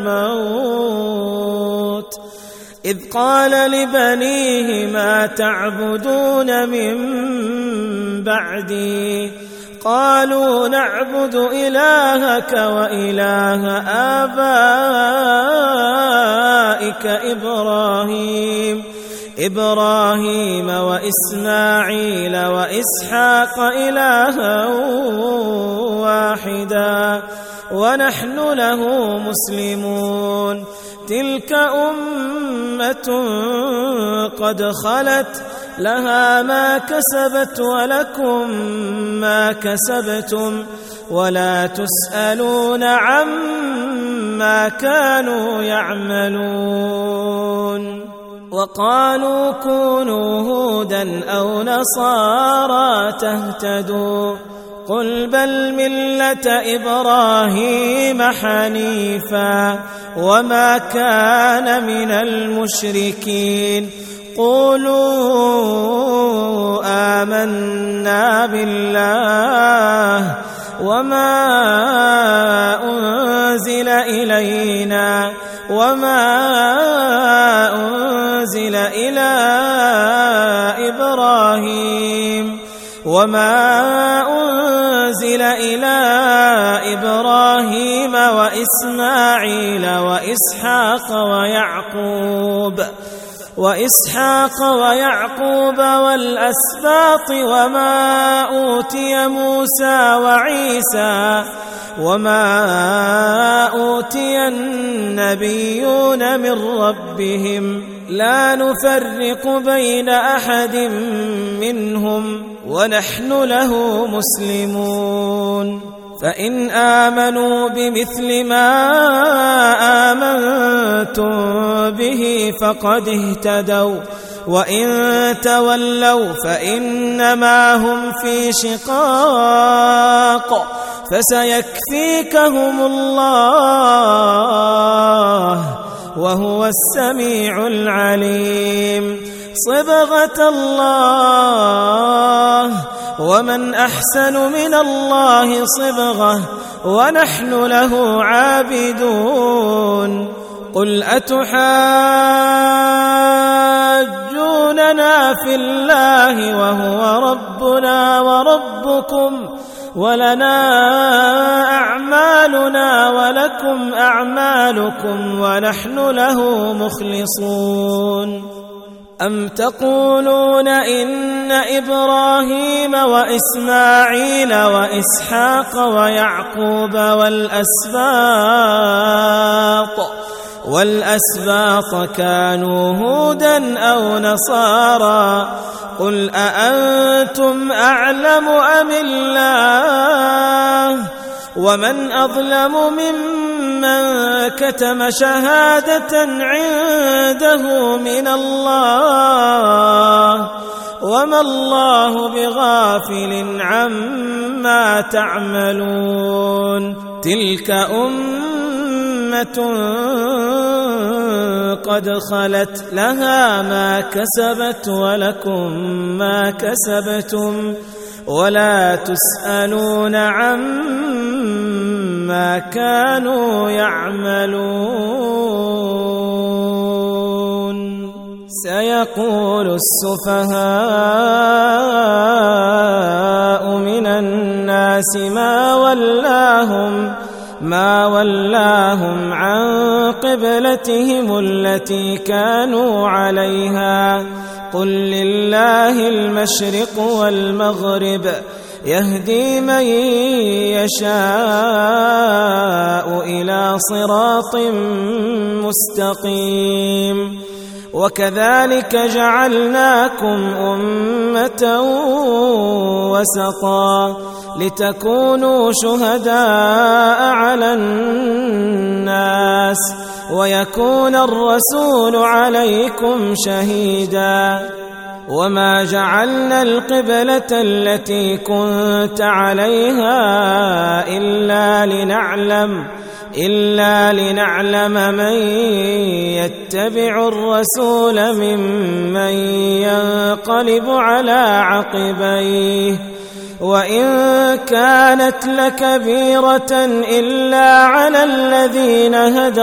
الموت إذ قال لبنيه ما تعبدون من بعدي قالوا نعبد إلهك وإله آبائك إبراهيم إبراهيم وإسماعيل وإسحاق إلها واحدا ونحن له مسلمون تلك أمة قد خلت لها ما كسبت ولكم ما كسبتم ولا تسألون عما كانوا يعملون وقالوا كونوا هودا أو نصارى تهتدوا قل بل ملة إبراهيم حنيفا وما كان من المشركين قولوا آمنا بالله وما أنزل إلينا وما أنزل إلى إبراهيم وما أنزل إلى إبراهيم وإسماعيل وإسحاق ويعقوب وإسحاق ويعقوب والأسباط وما أوتي موسى وعيسى وما أوتي النبيون من ربهم لا نفرق بين أحد منهم ونحن له مسلمون فإن آمنوا بمثل ما آمنتم به فقد اهتدوا وإن تولوا فإنما هم في شقاق فسيكفيكهم الله وهو السميع العليم صبغة الله ومن أحسن من الله صبغة ونحن له عابدون قل أتحاجوننا في الله وهو ربنا وربكم ولنا أعمالنا ولكم أعمالكم ونحن له مخلصون أم تقولون إن إبراهيم وإسماعيل وإسحاق ويعقوب والأسباط والأسباط كانوا هودا أو نصارى قل أأنتم أعلم أم الله ومن أظلم ممن كتم شهادة عنده من الله وما الله بغافل عما تعملون تلك أمة قد خلت لها ما كسبت ولكم ما كسبتم ولا تسألون عما كانوا يعملون سيقول السفهاء من الناس ما ولاهم ما ولاهم عن قبلتهم التي كانوا عليها قل لله المشرق والمغرب يهدي من يشاء إلى صراط مستقيم وكذلك جعلناكم أمة وسطا لتكونوا شهداء على الناس ويكون الرسول عليكم شهيدا وما جعلنا القبلة التي كنت عليها إلا لنعلم إلا لنعلم من يتبع الرسول ممن ينقلب على عقبيه وإن كانت لكبيرة إلا على الذين هدى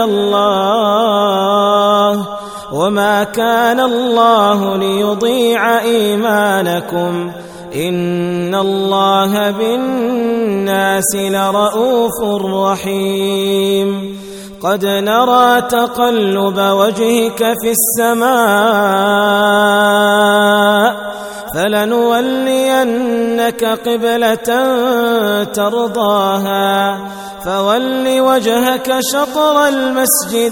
الله وما كان الله ليضيع إيمانكم إن الله بالناس لرؤوف رحيم قد نرى تقلب وجهك في السماء فلنولينك قبلة ترضاها فول وجهك شطر المسجد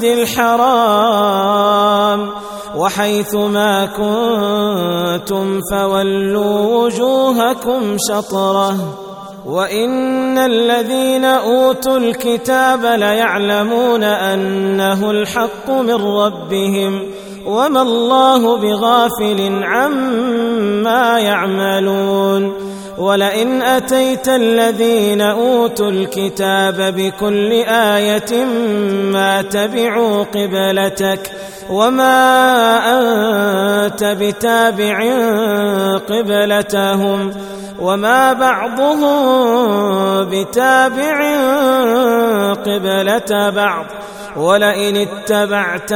الحرام وحيث ما كنتم فولوا وجوهكم شطره وإن الذين أوتوا الكتاب ليعلمون أنه الحق من ربهم وما الله بغافل عما يعملون ولئن أتيت الذين أوتوا الكتاب بكل آية ما تبعوا قبلتك وما أنت بتابع قبلتهم وما بعضهم بتابع قبلة بعض ولئن اتبعت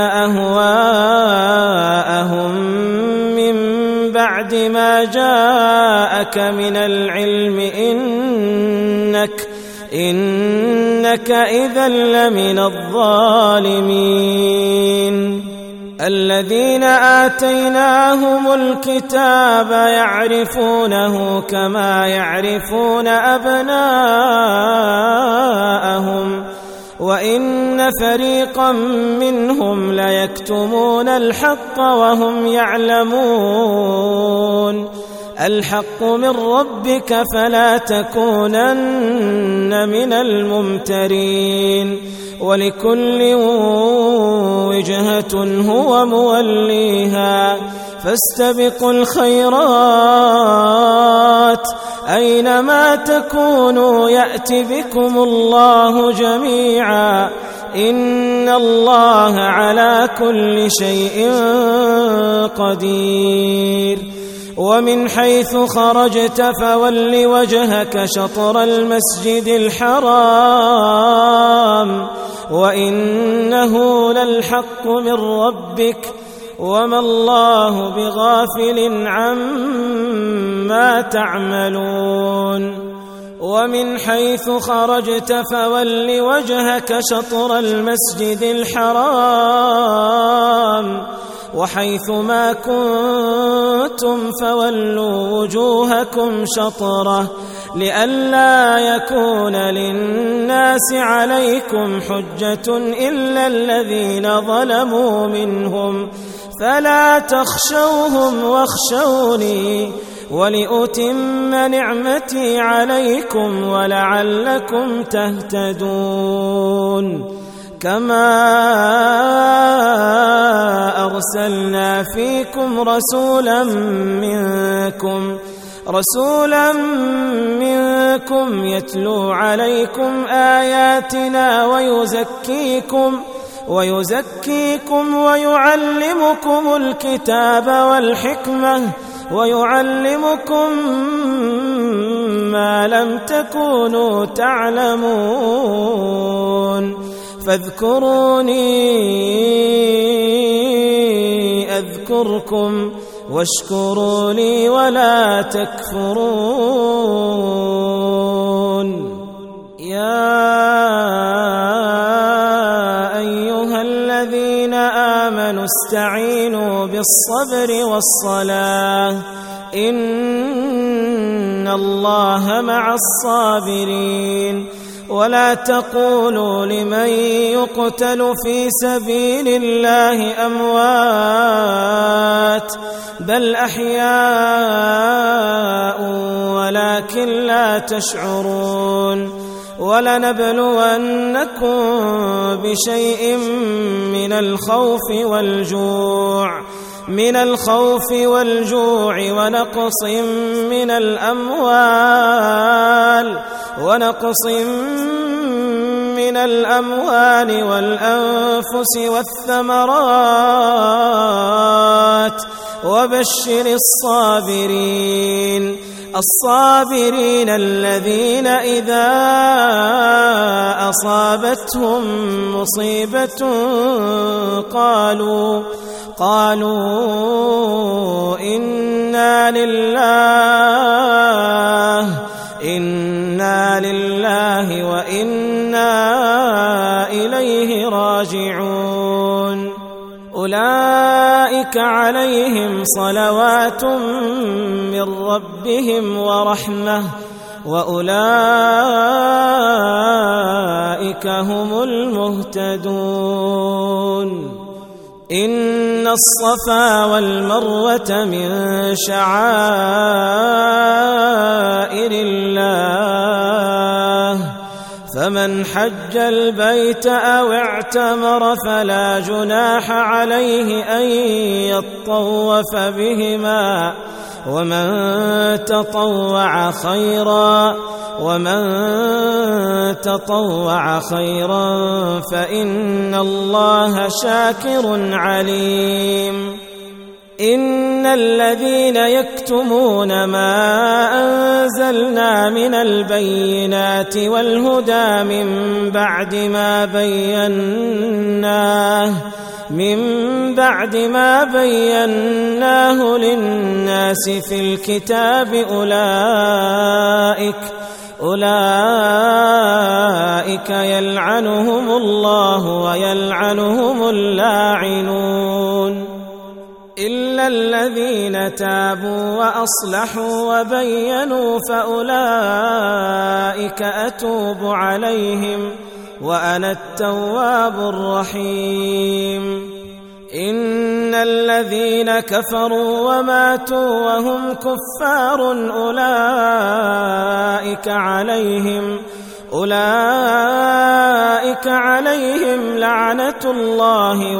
أهواءهم من بعد ما جاءك من العلم إنك إنك إذا لمن الظالمين. الذين آتيناهم الكتاب يعرفونه كما يعرفون أبناءهم وإن فريقا منهم ليكتمون الحق وهم يعلمون. الحق من ربك فلا تكونن من الممترين. ولكل وجهة هو موليها فاستبقوا الخيرات أينما تكونوا يأت بكم الله جميعا إن الله على كل شيء قدير. ومن حيث خرجت فول وجهك شطر المسجد الحرام وإنه للحق من ربك وما الله بغافل عما تعملون. ومن حيث خرجت فول وجهك شطر المسجد الحرام وحيث ما كنتم فولوا وجوهكم شطره لئلا يكون للناس عليكم حجة إلا الذين ظلموا منهم فلا تخشوهم واخشوني ولأتم نعمتي عليكم ولعلكم تهتدون. كما أرسلنا فيكم رسولا منكم رسولا منكم يتلو عليكم آياتنا ويزكيكم ويزكيكم ويعلمكم الكتاب والحكمة ويعلمكم ما لم تكونوا تعلمون فاذكروني أذكركم واشكروا لي ولا تكفرون. يا أيها الذين آمنوا استعينوا بالصبر والصلاة إن الله مع الصابرين. ولا تقولوا لمن يقتل في سبيل الله أموات بل أحياء ولكن لا تشعرون. ولنبلونكم بشيء من الخوف والجوع من الخوف والجوع ونقص من الأموال ونقص من الأموال والأنفس والثمرات وبشر الصابرين الصابرين الذين إذا أصابتهم مصيبة قالوا قالوا إنا لله إنا لله وإنا إليه راجعون. أولئك عليهم صلوات من ربهم ورحمة وأولئك هم المهتدون. إن الصفا والمروة من شعائر الله فمن حج البيت أو اعتمر فلا جناح عليه أن يطوف بهما ومن تطوع خيرا ومن تطوع خيرا فإن الله شاكر عليم. إن الذين يكتمون ما أنزلنا من البينات والهدى من بعد ما بيناه من بعد ما بيناه للناس في الكتاب أولئك أولئك يلعنهم الله ويلعنهم اللاعنون إلا الذين تابوا وأصلحوا وبينوا فأولئك أتوب عليهم وأنا التواب الرحيم إن الذين كفروا وماتوا وهم كفار أولئك عليهم أولئك عليهم لعنة الله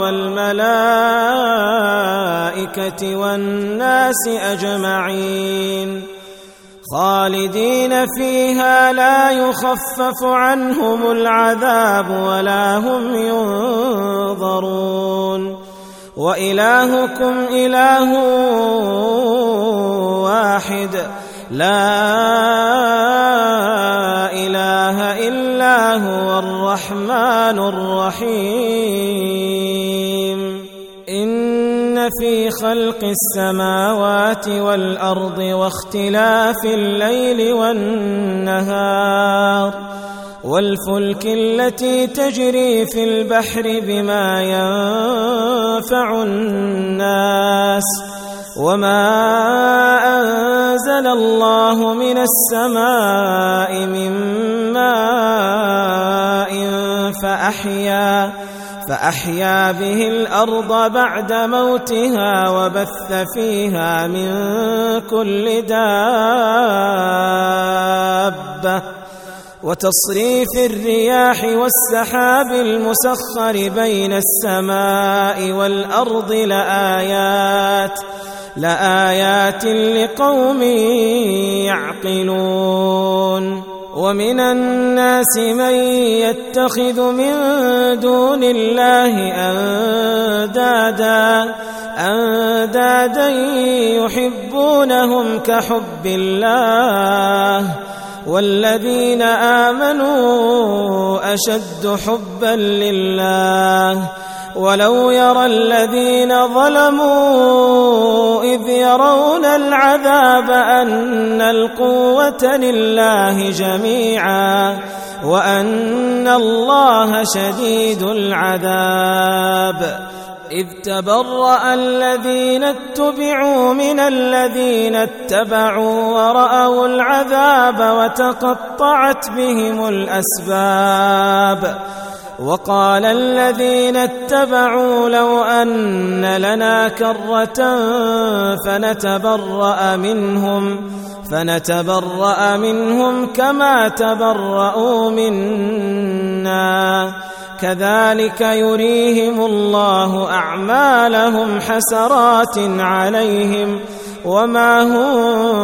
والملائكة والناس أجمعين خالدين فيها لا يخفف عنهم العذاب ولا هم ينظرون وإلهكم إله واحد لا إله إلا هو الرحمن الرحيم إن في خلق السماوات والأرض واختلاف الليل والنهار والفلك التي تجري في البحر بما ينفع الناس وما أنزل الله من السماء من ماء فأحيا فأحيا به الأرض بعد موتها وبث فيها من كل دابة وتصريف الرياح والسحاب المسخر بين السماء والأرض لآيات لآيات لقوم يعقلون ومن الناس من يتخذ من دون الله أندادا أندادا يحبونهم كحب الله والذين آمنوا أشد حبا لله ولو يرى الذين ظلموا إذ يرون العذاب أن القوة لله جميعا وأن الله شديد العذاب إذ تبرأ الذين اتبعوا من الذين اتبعوا ورأوا العذاب وتقطعت بهم الأسباب وقال الذين اتبعوا لو أن لنا كرة فنتبرأ منهم فنتبرأ منهم كما تبرأوا منا كذلك يريهم الله أعمالهم حسرات عليهم وما هم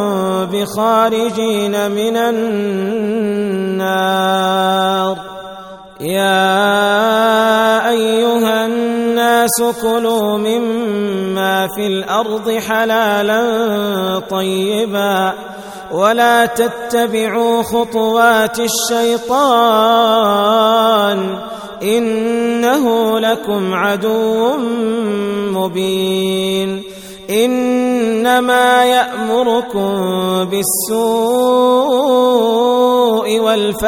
بخارجين من النار يا أيها الناس كلوا مما في الأرض حلالا طيبا ولا تتبعوا خطوات الشيطان إنه لكم عدو مبين إنما يأمركم بالسوء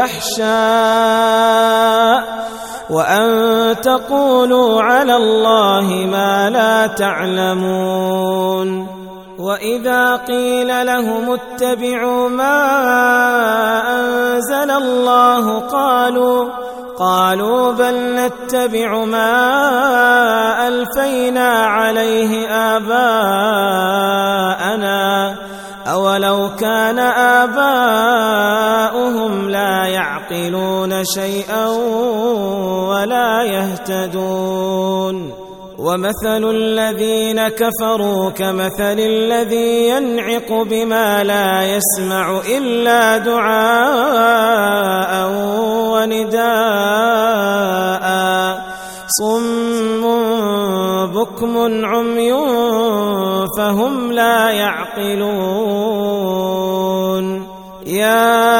والفحشاء وأن تقولوا على الله ما لا تعلمون وإذا قيل لهم اتبعوا ما أنزل الله قالوا قالوا بل نتبع ما ألفينا عليه آباءنا أولو كان آباؤهم لا يعقلون شيئا ولا يهتدون ومثل الذين كفروا كمثل الذي ينعق بما لا يسمع إلا دعاء ونداء صم بكم عمي فهم لا يعقلون. يا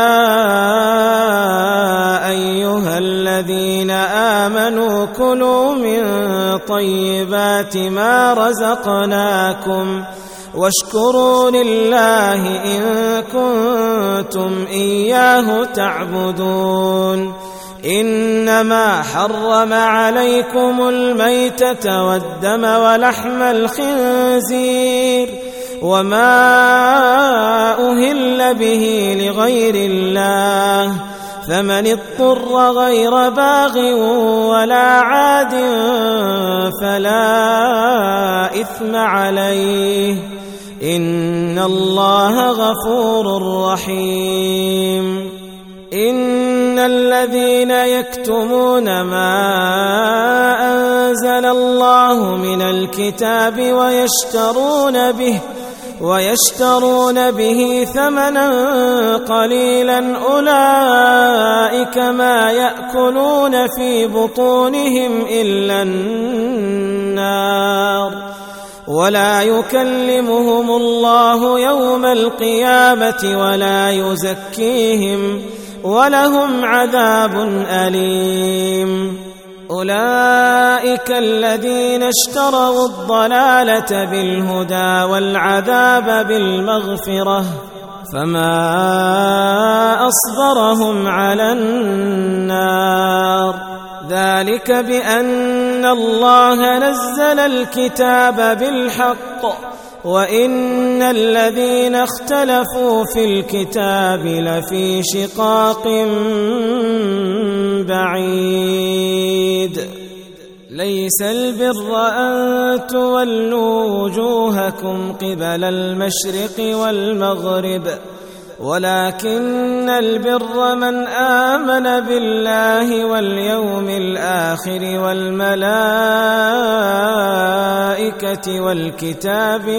أيها الذين آمنوا كلوا من طيبات ما رزقناكم واشكروا لله إن كنتم إياه تعبدون. إنما حرم عليكم الميتة والدم ولحم الخنزير وما أهل به لغير الله، فمن اضطر غير باغ ولا عاد فلا إثم عليه، إن الله غفور رحيم. إن الذين يكتمون ما أنزل الله من الكتاب ويشترون به ويشترون به ثمنا قليلا أولئك ما يأكلون في بطونهم إلا النار، ولا يكلمهم الله يوم القيامة ولا يزكيهم ولهم عذاب أليم. أولئك الذين اشتروا الضلالة بالهدى والعذاب بالمغفرة، فما أصبرهم على النار. ذلك بأن الله نزل الكتاب بالحق وإن الذين اختلفوا في الكتاب لفي شقاق بعيد. ليس البر أن تولوا وجوهكم قبل المشرق والمغرب، ولكن البر من آمن بالله واليوم الآخر والملائكة والكتاب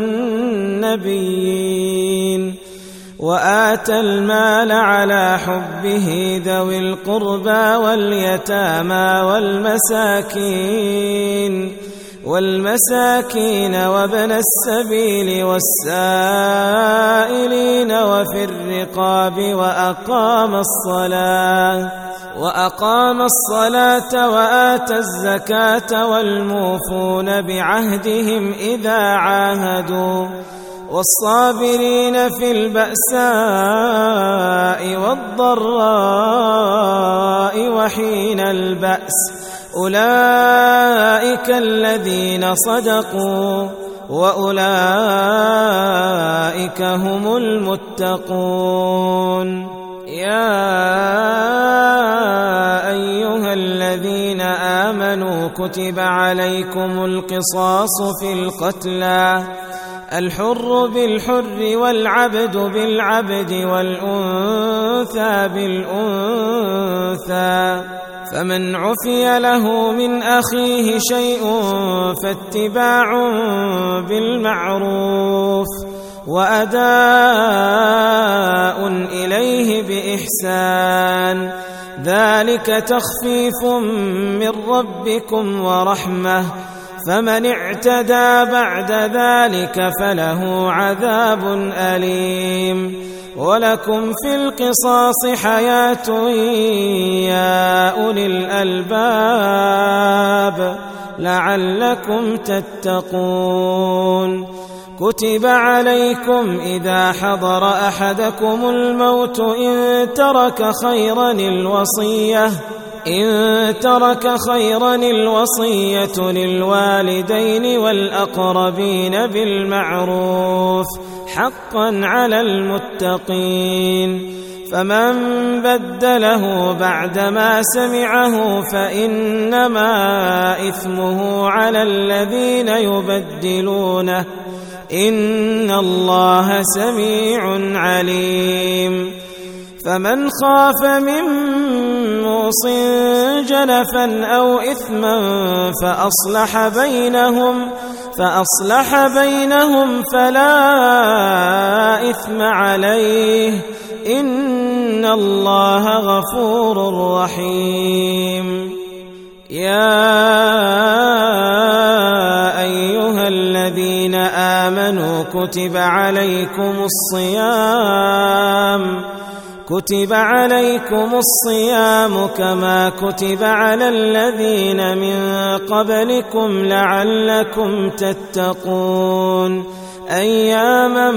والنبيين، وآتى المال على حبه ذوي القربى واليتامى والمساكين والمساكين وابن السبيل والسائلين وفي الرقاب وأقام الصلاة وأقام الصلاة وآتى الزكاة والموفون بعهدهم إذا عاهدوا والصابرين في البأساء والضراء وحين البأس، أولئك الذين صدقوا وأولئك هم المتقون. يا أيها الذين آمنوا كتب عليكم القصاص في القتلى، الحر بالحر والعبد بالعبد والأنثى بالأنثى، فمن عفي له من أخيه شيء فاتباع بالمعروف وأداء إليه بإحسان، ذلك تخفيف من ربكم ورحمة، فمن اعتدى بعد ذلك فله عذاب أليم. ولكم في القصاص حياة يا أولي الألباب لعلكم تتقون. كتب عليكم إذا حضر أحدكم الموت إن ترك خيرا الوصية إن ترك خيرا الوصية للوالدين والأقربين بالمعروف حقا على المتقين، فمن بدله بعدما سمعه فإنما إثمه على الذين يبدلونه، إن الله سميع عليم. فمن خاف من موص جنفا أو إثما فأصلح بينهم فأصلح بينهم فلا إثم عليه، إن الله غفور رحيم. يا أيها الذين آمنوا آمنوا كتب عليكم الصيام كتب عليكم الصيام كما كتب على الذين من قبلكم لعلكم تتقون أياما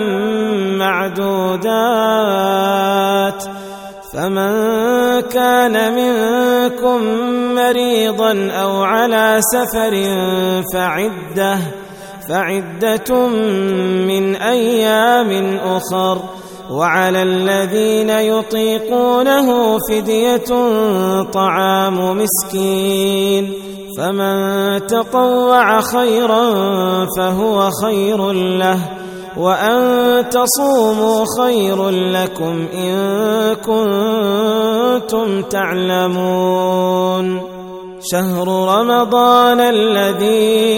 معدودات فمن كان منكم مريضا أو على سفر فعدة فعدة من أيام أخر وعلى الذين يطيقونه فدية طعام مسكين فمن تطوع خيرا فهو خير له وأن تصوموا خير لكم إن كنتم تعلمون شهر رمضان الذي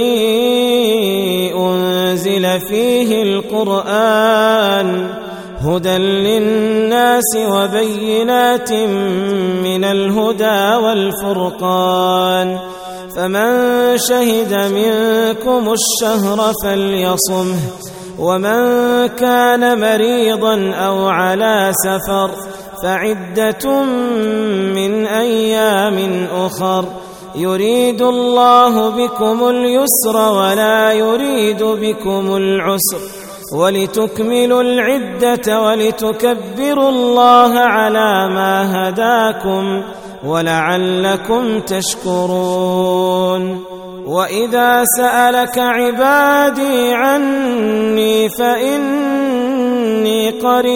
أنزل فيه القرآن هدى للناس وبينات من الهدى والفرقان فمن شهد منكم الشهر فليصمه ومن كان مريضا أو على سفر فعدة من أيام أخر يريد الله بكم اليسر ولا يريد بكم العسر ولتكملوا العدة ولتكبروا الله على ما هداكم ولعلكم تشكرون وإذا سألك عبادي عني فإني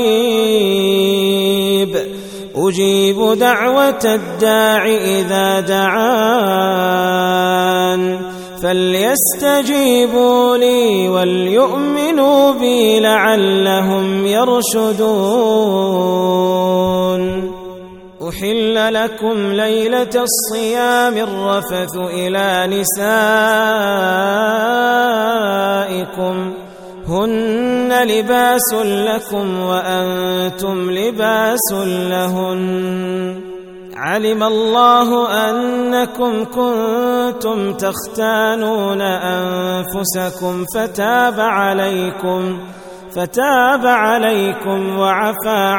قريب أجيب دعوة الداع إذا دعان فليستجيبوا لي وليؤمنوا بي لعلهم يرشدون أحل لكم ليلة الصيام الرفث إلى نسائكم هن لباس لكم وأنتم لباس لهن علم الله أنكم كنتم تختانون أنفسكم فتاب عليكم فتاب عليكم وعفى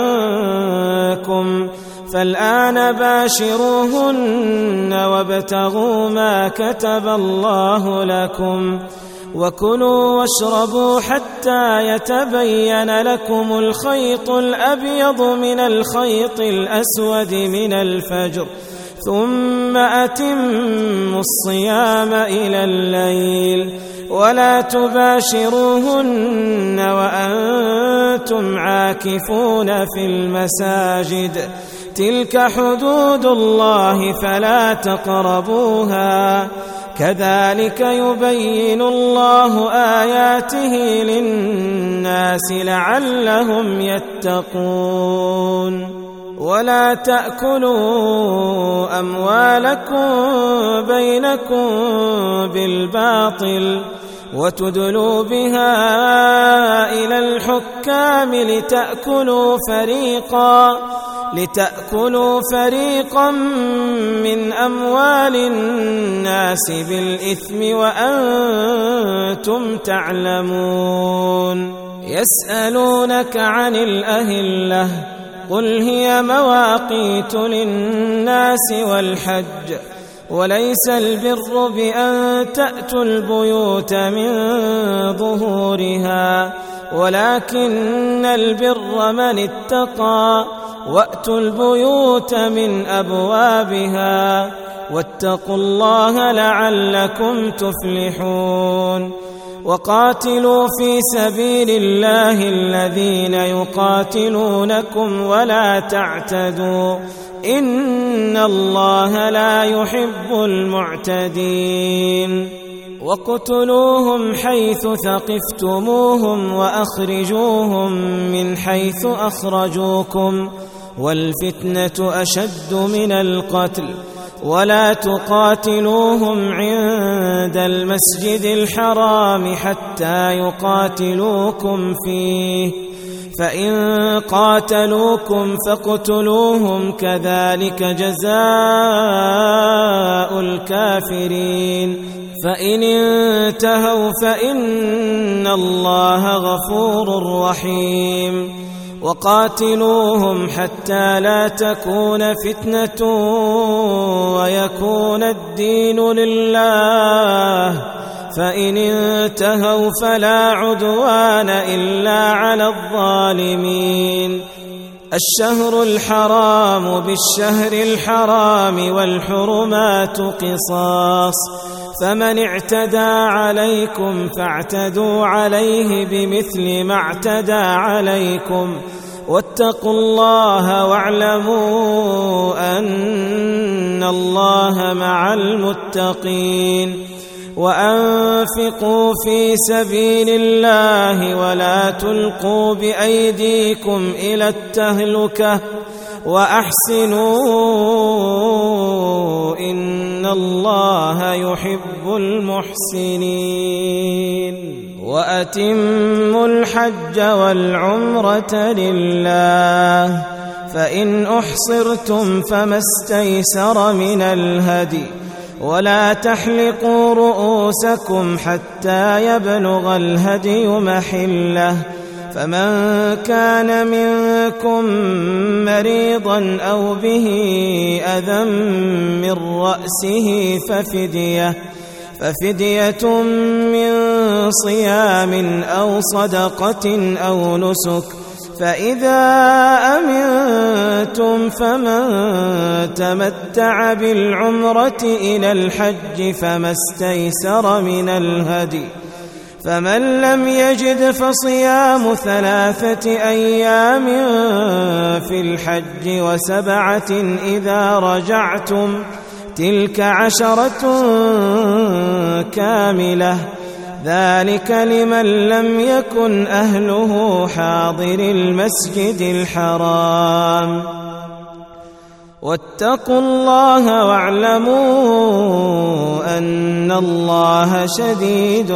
عنكم فالآن باشروهن وابتغوا ما كتب الله لكم وكلوا واشربوا حتى يتبين لكم الخيط الأبيض من الخيط الأسود من الفجر ثم أتموا الصيام إلى الليل ولا تباشروهن وأنتم عاكفون في المساجد تلك حدود الله فلا تقربوها كذلك يبين الله آياته للناس لعلهم يتقون ولا تأكلوا أموالكم بينكم بالباطل وتدلوا بها إلى الحكام لتأكلوا فريقا لتأكلوا فريقا من أموال الناس بالإثم وأنتم تعلمون يسألونك عن الأهلة قل هي مواقيت للناس والحج وليس البر بأن تأتوا البيوت من ظهورها ولكن البر من اتقى وأتوا البيوت من أبوابها واتقوا الله لعلكم تفلحون وقاتلوا في سبيل الله الذين يقاتلونكم ولا تعتدوا إن الله لا يحب المعتدين وقتلوهم حيث ثقفتموهم وأخرجوهم من حيث أخرجوكم والفتنة أشد من القتل ولا تقاتلوهم عند المسجد الحرام حتى يقاتلوكم فيه فإن قاتلوكم فاقتلوهم كذلك جزاء الكافرين فإن انتهوا فإن الله غفور رحيم وقاتلوهم حتى لا تكون فتنة ويكون الدين لله فإن انتهوا فلا عدوان إلا على الظالمين الشهر الحرام بالشهر الحرام والحرمات قصاص فمن اعتدى عليكم فاعتدوا عليه بمثل ما اعتدى عليكم واتقوا الله واعلموا أن الله مع المتقين وأنفقوا في سبيل الله ولا تلقوا بأيديكم إلى التهلكة وأحسنوا إن الله يحب المحسنين وأتموا الحج والعمرة لله فإن أحصرتم فما استيسر من الهدي ولا تحلقوا رؤوسكم حتى يبلغ الهدي محله فمن كان منكم مريضا أو به أذى من رأسه ففدية ففدية من صيام أو صدقة أو نسك فإذا أمنتم فمن تمتع بالعمرة إلى الحج فما استيسر من الهدي فمن لم يجد فصيام ثلاثة أيام في الحج وسبعة إذا رجعتم تلك عشرة كاملة ذلك لمن لم يكن أهله حاضر المسجد الحرام واتقوا الله واعلموا أن الله شديد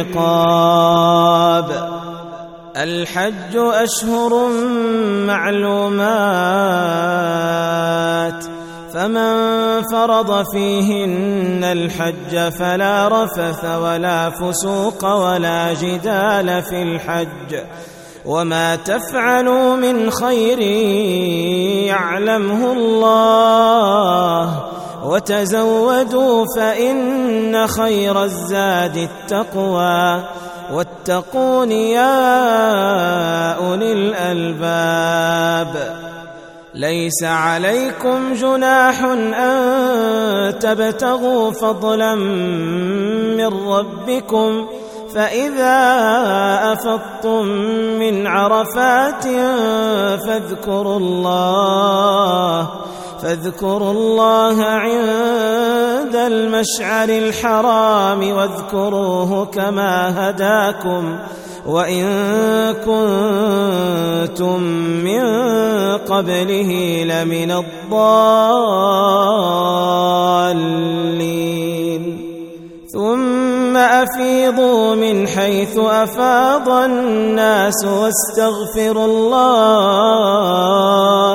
العقاب الحج أشهر معلومات فمن فرض فيهن الحج فلا رفث ولا فسوق ولا جدال في الحج وما تفعلوا من خير يعلمه الله وتزودوا فإن خير الزاد التقوى واتقون يا أولي الألباب ليس عليكم جناح أن تبتغوا فضلا من ربكم فإذا أفضتم من عرفات فاذكروا الله فاذكروا الله عند المشعر الحرام واذكروه كما هداكم وإن كنتم من قبله لمن الضالين ثم أفيضوا من حيث أفاض الناس واستغفروا الله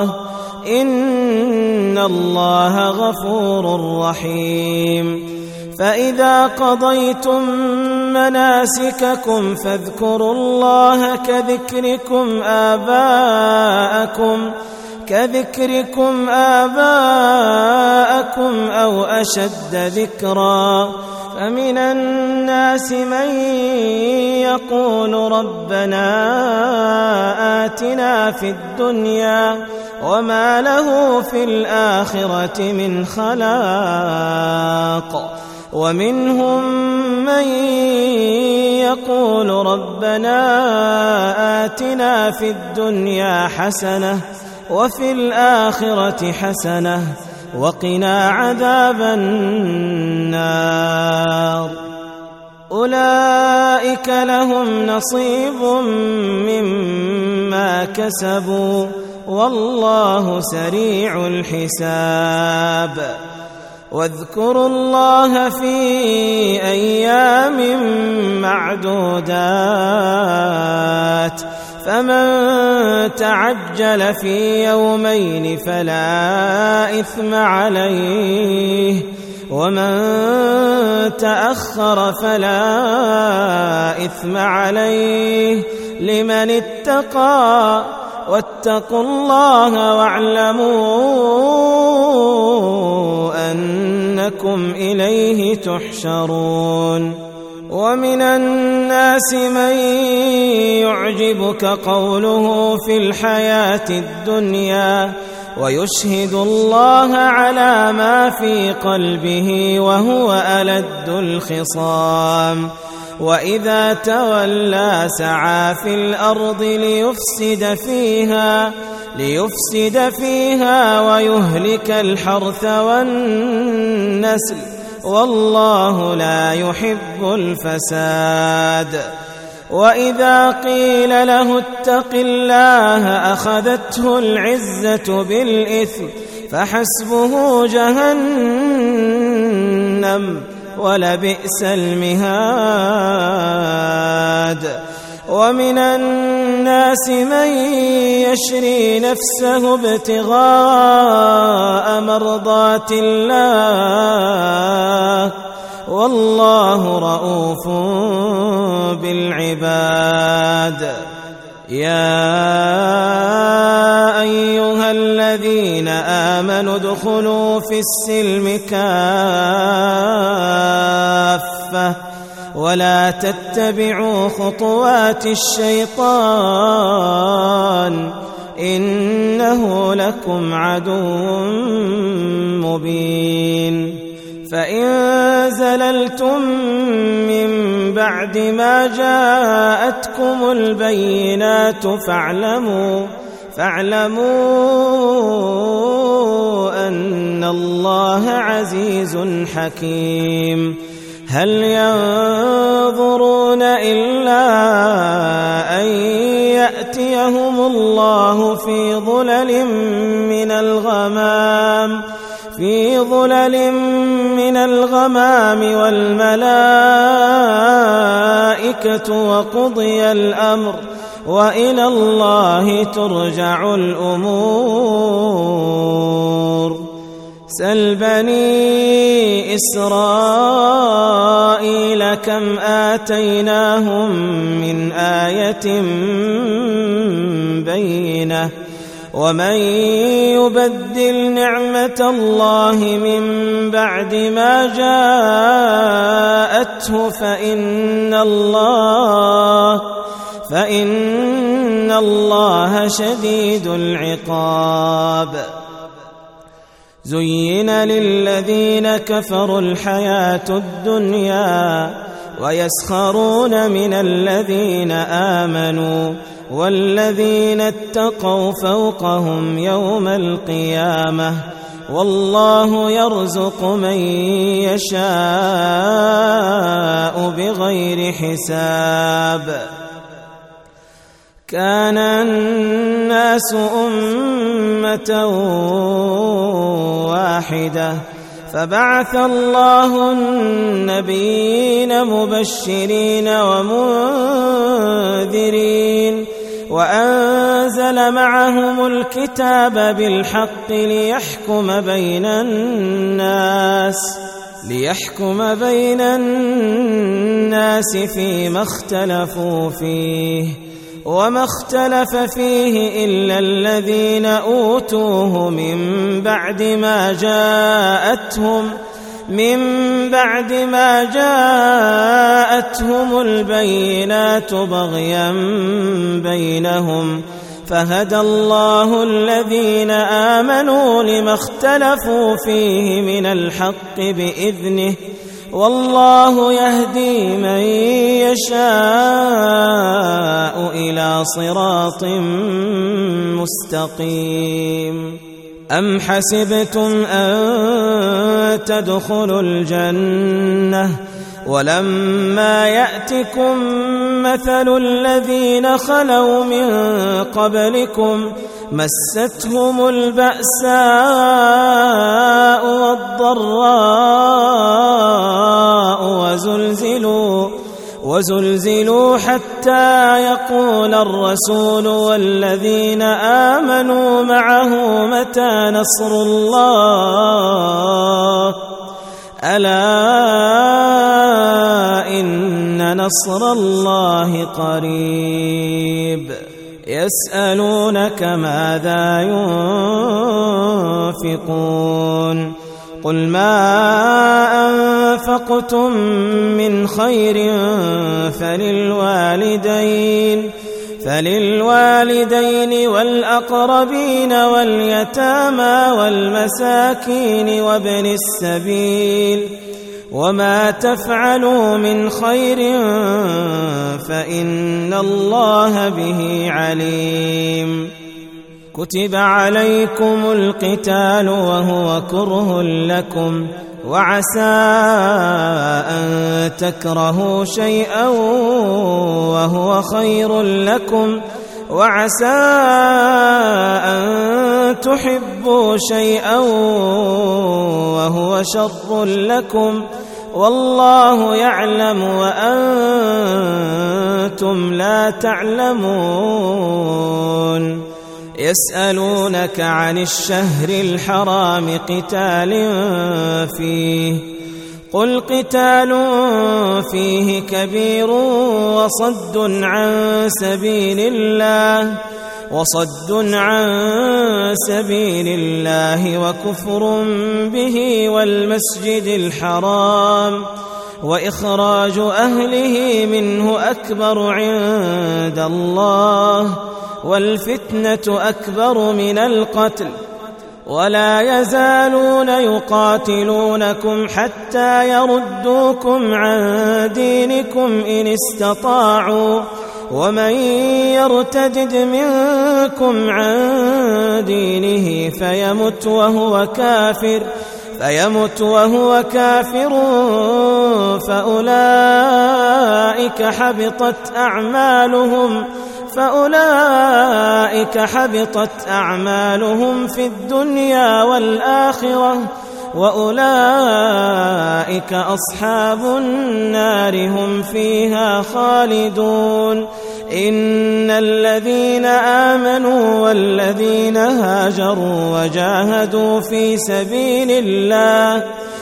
إن الله غفور رحيم فإذا قضيتم مناسككم فاذكروا الله كذكركم آباءكم كذكركم آباءكم أو أشد ذكرا فمن الناس من يقول ربنا آتنا في الدنيا وما له في الآخرة من خلاق ومنهم من يقول ربنا آتنا في الدنيا حسنة وفي الآخرة حسنة وقنا عذاب النار أولئك لهم نصيب مما كسبوا والله سريع الحساب واذكروا الله في أيام معدودات فمن تعجل في يومين فلا إثم عليه ومن تأخر فلا إثم عليه لمن اتقى واتقوا الله واعلموا أنكم إليه تحشرون. ومن الناس من يعجبك قوله في الحياة الدنيا ويشهد الله على ما في قلبه وهو ألد الخصام وإذا تولى سعى في الأرض ليفسد فيها ليفسد فيها ويهلك الحرث والنسل والله لا يحب الفساد. وإذا قيل له اتق الله أخذته العزة بالإثم فحسبه جهنم ولبئس المهاد. ومن الناس من يشري نفسه ابتغاء مرضات الله والله رؤوف بالعباد. يا أيها الذين آمنوا ادخلوا في السلم كافة ولا تتبعوا خطوات الشيطان إنه لكم عدو مبين. فإن زللتم من بعد ما جاءتكم البينات فاعلموا فاعلموا أن الله عزيز حكيم. هل ينظرون إلا أن يأتيهم الله في ظلل من الغمام في ظلل من الغمام والملائكة وقضي الأمر وإلى الله ترجع الأمور. سل بني إسرائيل كم آتيناهم من آية بينة ومن يبدل نعمة الله من بعد ما جاءته فإن الله فإن الله شديد العقاب. زين للذين كفروا الحياة الدنيا ويسخرون من الذين آمنوا والذين اتقوا فوقهم يوم القيامة والله يرزق من يشاء بغير حساب. كان الناس أمة واحدة فبعث الله النبيين مبشرين ومنذرين وأنزل معهم الكتاب بالحق ليحكم بين الناس ليحكم بين الناس فيما اختلفوا فيه وما اختلف فيه إلا الذين أوتوه من بعد ما جاءتهم من بعد ما جاءتهم البينات بغيا بينهم فهدى الله الذين آمنوا لما اختلفوا فيه من الحق بإذنه والله يهدي من يشاء إلى صراط مستقيم. أم حسبتم أن تدخلوا الجنة ولما يأتكم مثل الذين خلوا من قبلكم مستهم البأساء والضراء وزلزلوا وزلزلوا حتى يقول الرسول والذين آمنوا معه متى نصر الله ألا إن نصر الله قريب يسألونك ماذا ينفقون قل ما أنفقتم من خير فللوالدين فللوالدين والأقربين واليتامى والمساكين وابن السبيل وما تفعلوا من خير فإن الله به عليم كتب عليكم القتال وهو كره لكم وعسى أن تكرهوا شيئا وهو خير لكم وعسى أن تحبوا شيئا وهو شر لكم والله يعلم وأنتم لا تعلمون يسألونك عن الشهر الحرام قتال فيه قل قتال فيه كبير وصد عن سبيل الله وصد عن سبيل الله وكفر به والمسجد الحرام وإخراج أهله منه أكبر عند الله والفتنة أكبر من القتل ولا يزالون يقاتلونكم حتى يردوكم عن دينكم إن استطاعوا ومن يرتد منكم عن دينه فيمت وهو كافر فيمت وهو كافر فأولئك حبطت أعمالهم فأولئك حبطت أعمالهم في الدنيا والآخرة وأولئك أصحاب النار هم فيها خالدون إن الذين آمنوا والذين هاجروا وجاهدوا في سبيل الله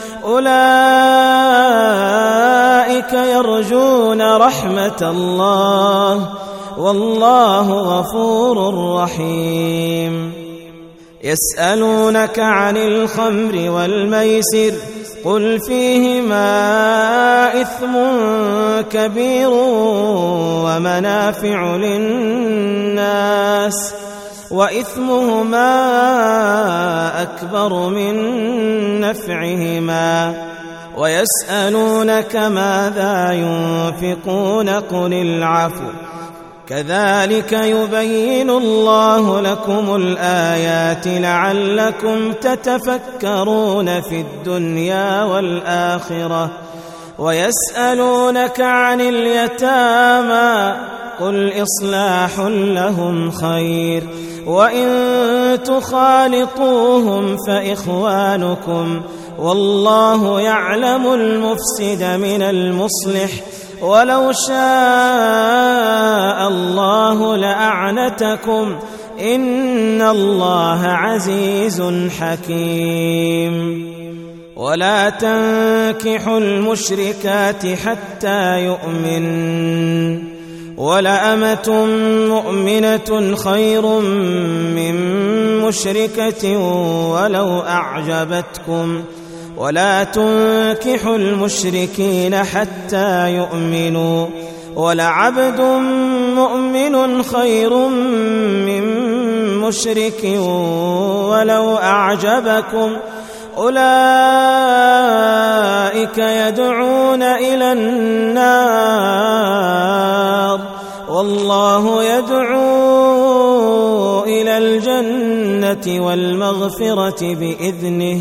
أولئك يرجون رحمة الله والله غفور رحيم يسألونك عن الخمر والميسر قل فيهما إثم كبير ومنافع للناس وإثمهما أكبر من نفعهما ويسألونك ماذا ينفقون قل العفو كذلك يبين الله لكم الآيات لعلكم تتفكرون في الدنيا والآخرة ويسألونك عن اليتامى قل إصلاح لهم خير وإن تخالطوهم فإخوانكم والله يعلم المفسد من المصلح ولو شاء الله لأعنتكم إن الله عزيز حكيم ولا تنكحوا المشركات حتى يؤمن ولأمة مؤمنة خير من مشركة ولو أعجبتكم ولا تنكحوا المشركين حتى يؤمنوا ولعبد مؤمن خير من مشرك ولو أعجبكم أولئك يدعون إلى النار والله يدعو إلى الجنة والمغفرة بإذنه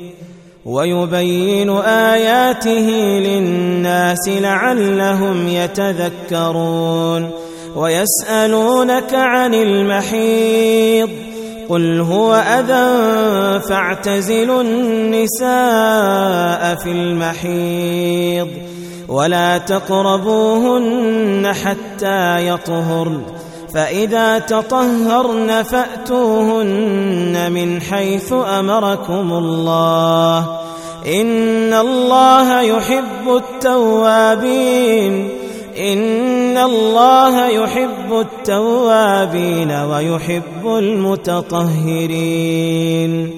ويبين آياته للناس لعلهم يتذكرون ويسألونك عن المحيض قل هو أذى فاعتزلوا النساء في المحيض ولا تقربوهن حتى يطهرن فإذا تطهرن فأتوهن من حيث أمركم الله إن الله يحب التوابين إن الله يحب التوابين ويحب المتطهرين.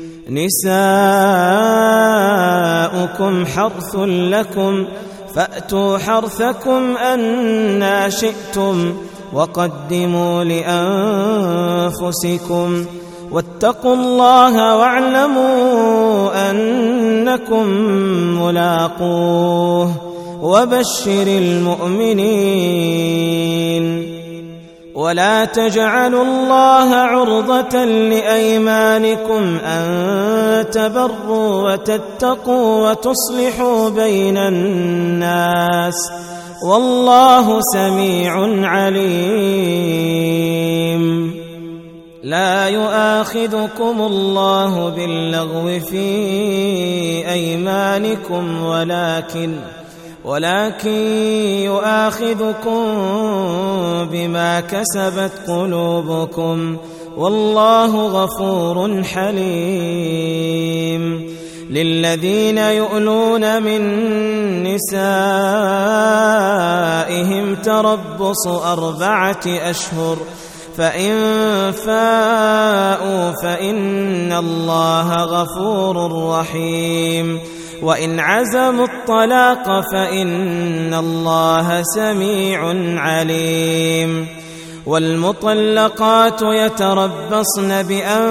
نساؤكم حرث لكم فأتوا حرثكم أنى شئتم وقدموا لأنفسكم واتقوا الله واعلموا أنكم ملاقوه وبشر المؤمنين. ولا تجعلوا الله عرضة لأيمانكم أن تبروا وتتقوا وتصلحوا بين الناس والله سميع عليم. لا يؤاخذكم الله باللغو في أيمانكم ولكن ولكن يؤاخذكم بما كسبت قلوبكم والله غفور حليم. للذين يؤلون من نسائهم تربص أربعة أشهر فإن فاءوا فإن الله غفور رحيم. وإن عزموا الطلاق فإن الله سميع عليم. والمطلقات يتربصن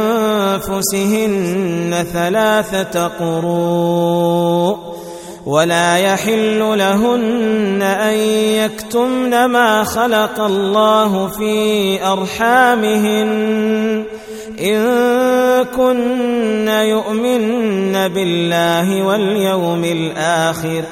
بأنفسهن ثلاثة قروء ولا يحل لهن أن يكتمن ما خلق الله في أرحامهن إن كن يؤمن بالله واليوم الآخر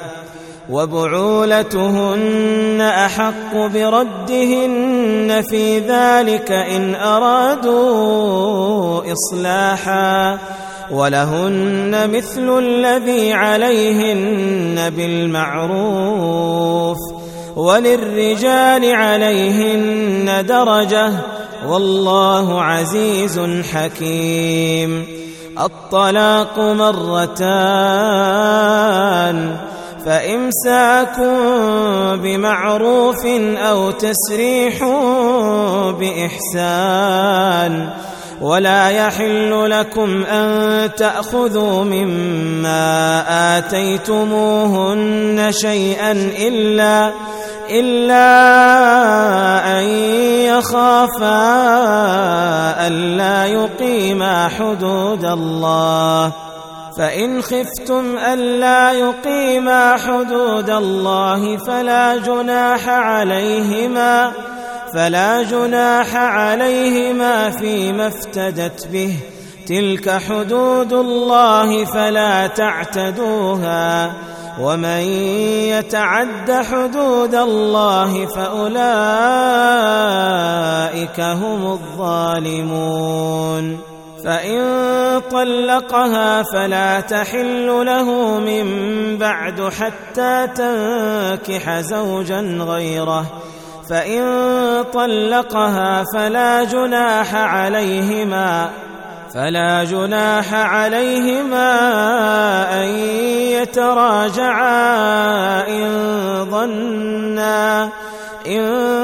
وبعولتهن أحق بردهن في ذلك إن أرادوا إصلاحا ولهن مثل الذي عليهن بالمعروف وللرجال عليهن درجة والله عزيز حكيم. الطلاق مرتان فإمساك بمعروف أو تسريح بإحسان. ولا يحل لكم أن تأخذوا مما آتيتموهن شيئا إلا إلا أن يخافا ألا يقيما حدود الله فإن خفتم ألا يقيما حدود الله فلا جناح عليهما فلا جناح عليهما فيما افتدت به تلك حدود الله فلا تعتدوها ومن يتعد حدود الله فأولئك هم الظالمون. فإن طلقها فلا تحل له من بعد حتى تنكح زوجا غيره فإن طلقها فلا جناح عليهما فلا جناح عليهما أن يتراجعا إن ظنا إن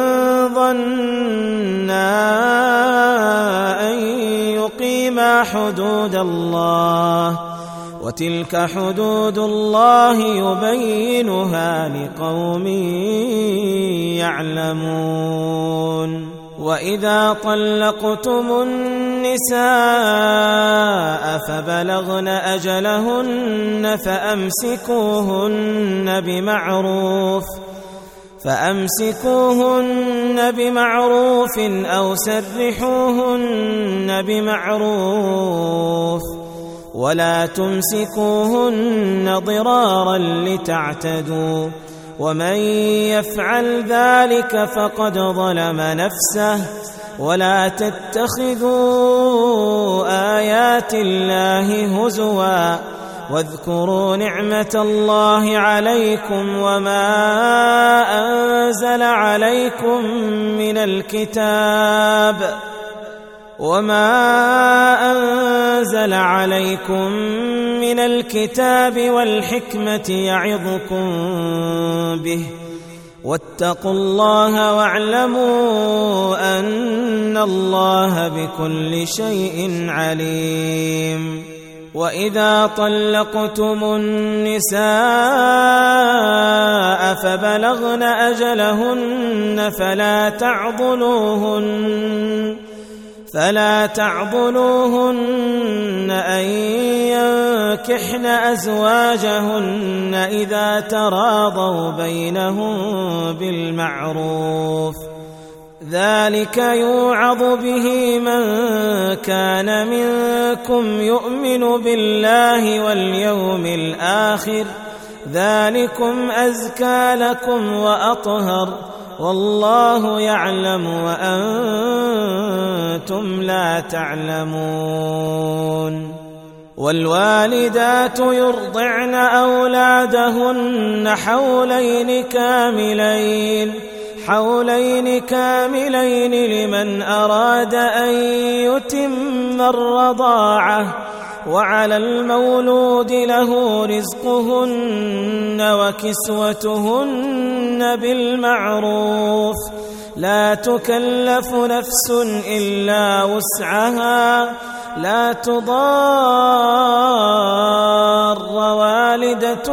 ظنا أن يقيما حدود الله وتلك حدود الله يبينها لقوم يعلمون. وإذا طلقتم النساء فبلغن أجلهن فأمسكوهن بمعروف فأمسكوهن بمعروف أو سرحوهن بمعروف ولا تمسكوهن ضرارا لتعتدوا ومن يفعل ذلك فقد ظلم نفسه. ولا تتخذوا آيات الله هزوا واذكروا نعمة الله عليكم وما أنزل عليكم من الكتاب وما أنزل أنزل عليكم من الكتاب والحكمة يعظكم به واتقوا الله واعلموا أن الله بكل شيء عليم. وإذا طلقتم النساء فبلغن أجلهن فلا تعضلوهن فلا تعضلوهن أن ينكحن أزواجهن إذا تراضوا بينهم بالمعروف، ذلك يوعظ به من كان منكم يؤمن بالله واليوم الآخر، ذلكم أزكى لكم وأطهر، والله يعلم وأنتم لا تعلمون. والوالدات يرضعن أولادهن حولين كاملين حولين كاملين لمن أراد أن يتم الرضاعة، وعلى المولود له رزقهن وكسوتهن بالمعروف، لا تكلف نفس إلا وسعها، لا تضار والدة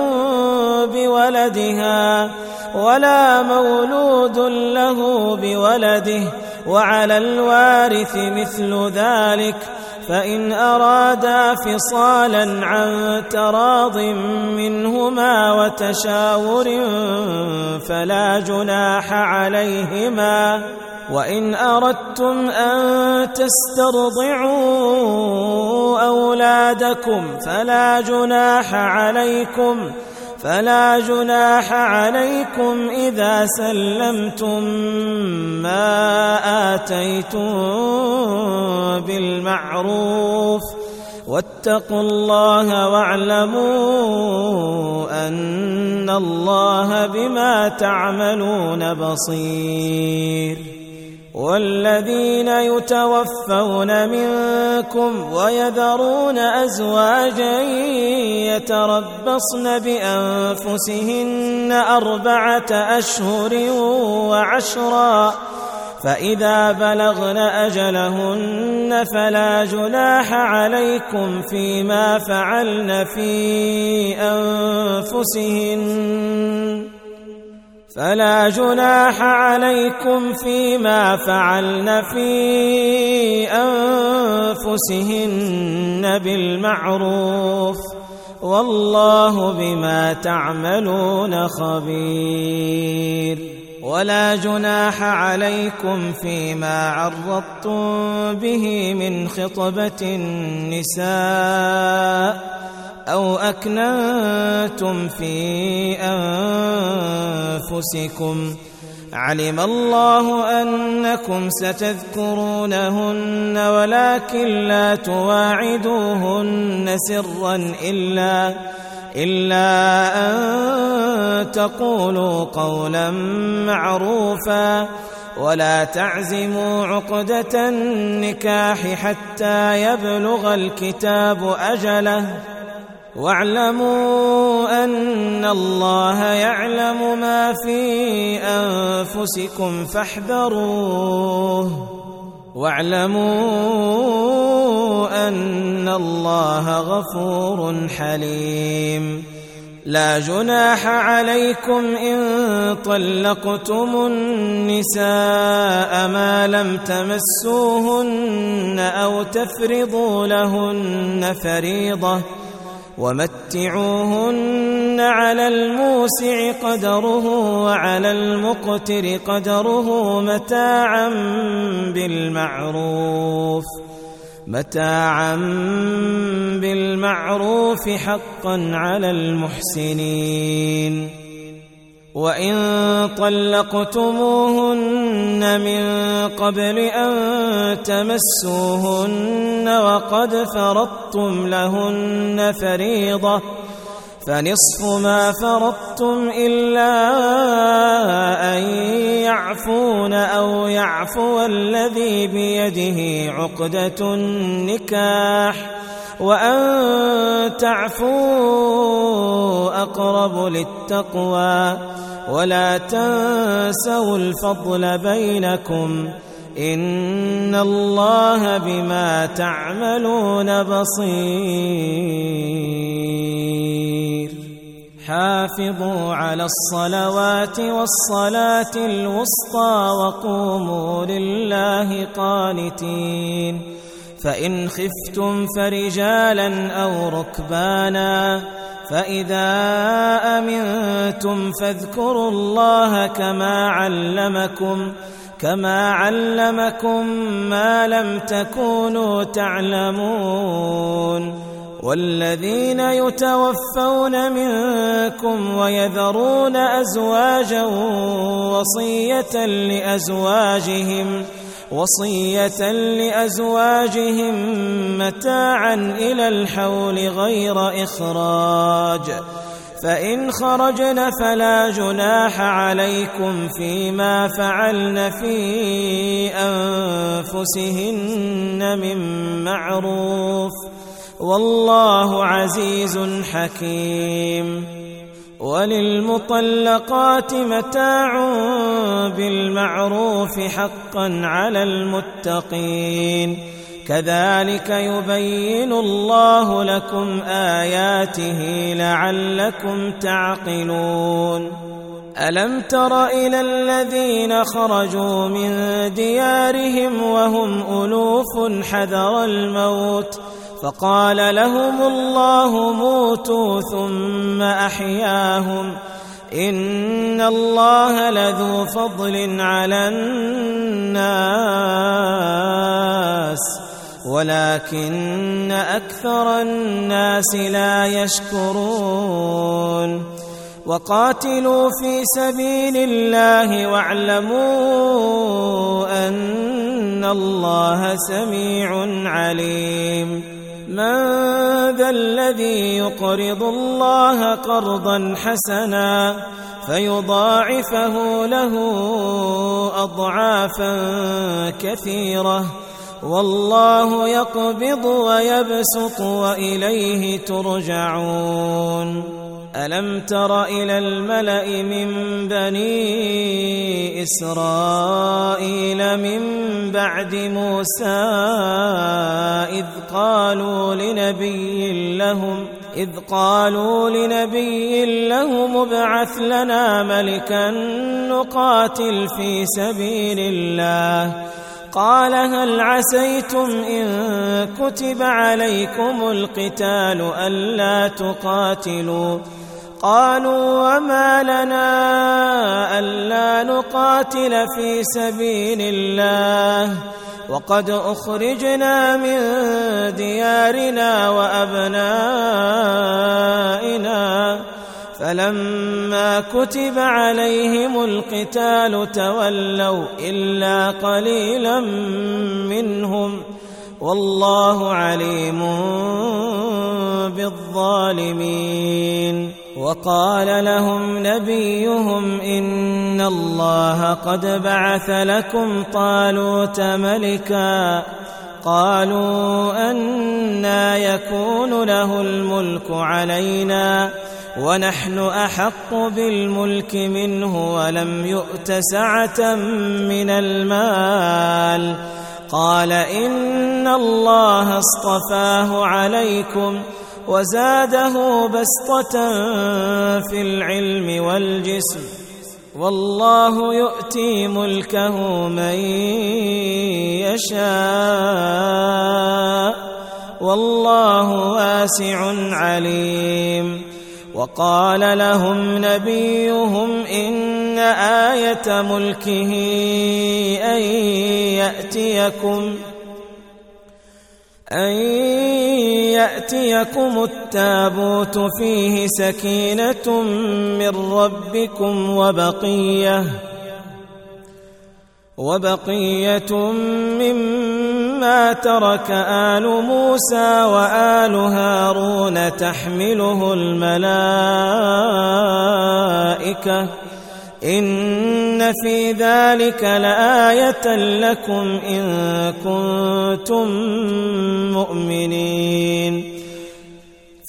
بولدها ولا مولود له بولده، وعلى الوارث مثل ذلك، فإن أرادا فصالا عن تراض منهما وتشاور فلا جناح عليهما. وإن أردتم أن تسترضعوا أولادكم فلا جناح عليكم فلا جناح عليكم إذا سلمتم ما آتيتم بالمعروف، واتقوا الله واعلموا أن الله بما تعملون بصير. والذين يتوفون منكم ويذرون أزواجا يتربصن بأنفسهن أربعة أشهر وعشرا، فإذا بلغن أجلهن فلا جناح عليكم فيما فعلن في أنفسهن فلا جناح عليكم فيما فعلن في أنفسهن بالمعروف، والله بما تعملون خبير. ولا جناح عليكم فيما عرضتم به من خطبة النساء أو أكننتم في أنفسكم، علم الله أنكم ستذكرونهن ولكن لا تواعدوهن سرا إلا إلا أن تقولوا قولا معروفا، ولا تعزموا عقدة النكاح حتى يبلغ الكتاب أجله، واعلموا أن الله يعلم ما في أنفسكم فاحذروه، واعلموا أن الله غفور حليم. لا جناح عليكم إن طلقتم النساء ما لم تمسوهن أو تفرضوا لهن فريضة، ومتعوهن على الموسع قدره وعلى المقتر قدره متاعا بالمعروف متاعا بالمعروف حقا على المحسنين. وإن طلقتموهن من قبل أن تمسوهن وقد فرضتم لهن فريضة فنصف ما فرضتم إلا أن يعفون أو يعفو الذي بيده عقدة النكاح، وأن تعفوا أقرب للتقوى ولا تنسوا الفضل بينكم إن الله بما تعملون بصير حافظوا على الصلوات والصلاة الوسطى وقوموا لله قانتين فإن خفتم فرجالا أو ركبانا فإذا أمنتم فاذكروا الله كما علمكم كما علمكم ما لم تكونوا تعلمون والذين يتوفون منكم ويذرون أزواجا وصية لأزواجهم وصية لأزواجهم متاعا إلى الحول غير إخراج فإن خرجن فلا جناح عليكم فيما فعلن في أنفسهن من معروف والله عزيز حكيم وللمطلقات متاع بالمعروف حقا على المتقين كذلك يبين الله لكم آياته لعلكم تعقلون ألم تر إلى الذين خرجوا من ديارهم وهم ألوف حذر الموت فقال لهم الله موتوا ثم أحياهم إن الله لذو فضل على الناس ولكن أكثر الناس لا يشكرون وقاتلوا في سبيل الله واعلموا أن الله سميع عليم من ذا الذي يقرض الله قرضا حسنا فيضاعفه له أضعافا كثيرة والله يقبض ويبسط وإليه ترجعون ألم تر إلى الملأ من بني إسرائيل من بعد موسى إذ قالوا لنبي لهم إذ قالوا لنبي لهم ابعث لنا ملكا نقاتل في سبيل الله قال هل عسيتم إن كتب عليكم القتال ألا تقاتلوا قالوا وما لنا ألا نقاتل في سبيل الله وقد أخرجنا من ديارنا وأبنائنا فلما كتب عليهم القتال تولوا إلا قليلا منهم والله عليم بالظالمين وقال لهم نبيهم إن الله قد بعث لكم طالوت ملكا قالوا أنى يكون له الملك علينا ونحن أحق بالملك منه ولم يؤت سعة من المال قال إن الله اصطفاه عليكم وزاده بسطة في العلم والجسم والله يؤتي ملكه من يشاء والله واسع عليم وقال لهم نبيهم إن آية ملكه أن يأتيكم أن يأتيكم التابوت فيه سكينة من ربكم وبقية وبقية مما ترك آل موسى وآل هارون تحمله الملائكة إن في ذلك لآية لكم إن كنتم مؤمنين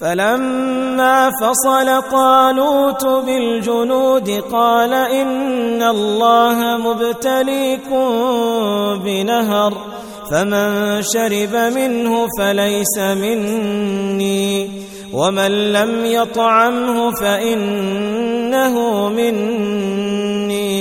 فلما فصل طالوت بالجنود قال إن الله مبتليكم بنهر فمن شرب منه فليس مني ومن لم يطعمه فإنه مني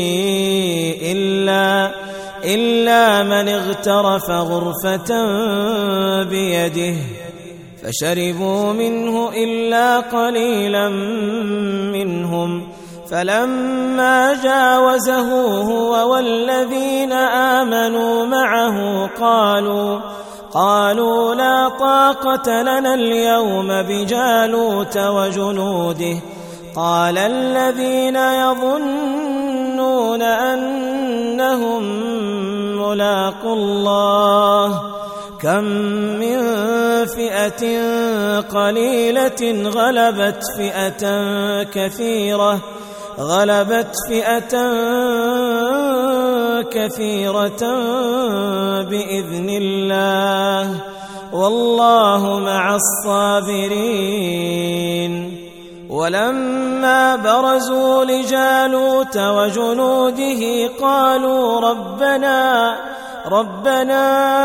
إلا, إلا من اغترف غرفة بيده فشربوا منه إلا قليلا منهم فلما جاوزه هو والذين آمنوا معه قالوا قالوا لا طاقة لنا اليوم بجالوت وجنوده قال الذين يظنون أنهم ملاقو الله كم من فئة قليلة غلبت فئة كثيرة غلبت فئة كثيرة بإذن الله والله مع الصابرين. ولما برزوا لجالوت وجنوده قالوا ربنا ربنا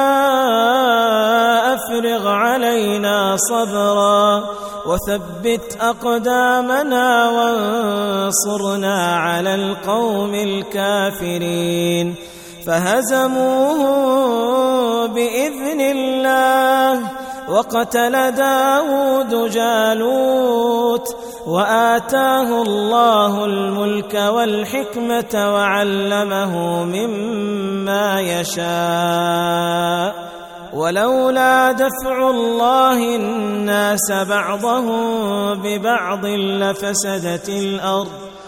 أفرغ علينا صبرا وثبت أقدامنا وانصرنا على القوم الكافرين فهزموه بإذن الله وقتل داود جالوت وآتاه الله الملك والحكمة وعلمه مما يشاء ولولا دفع الله الناس بعضهم ببعض لفسدت الأرض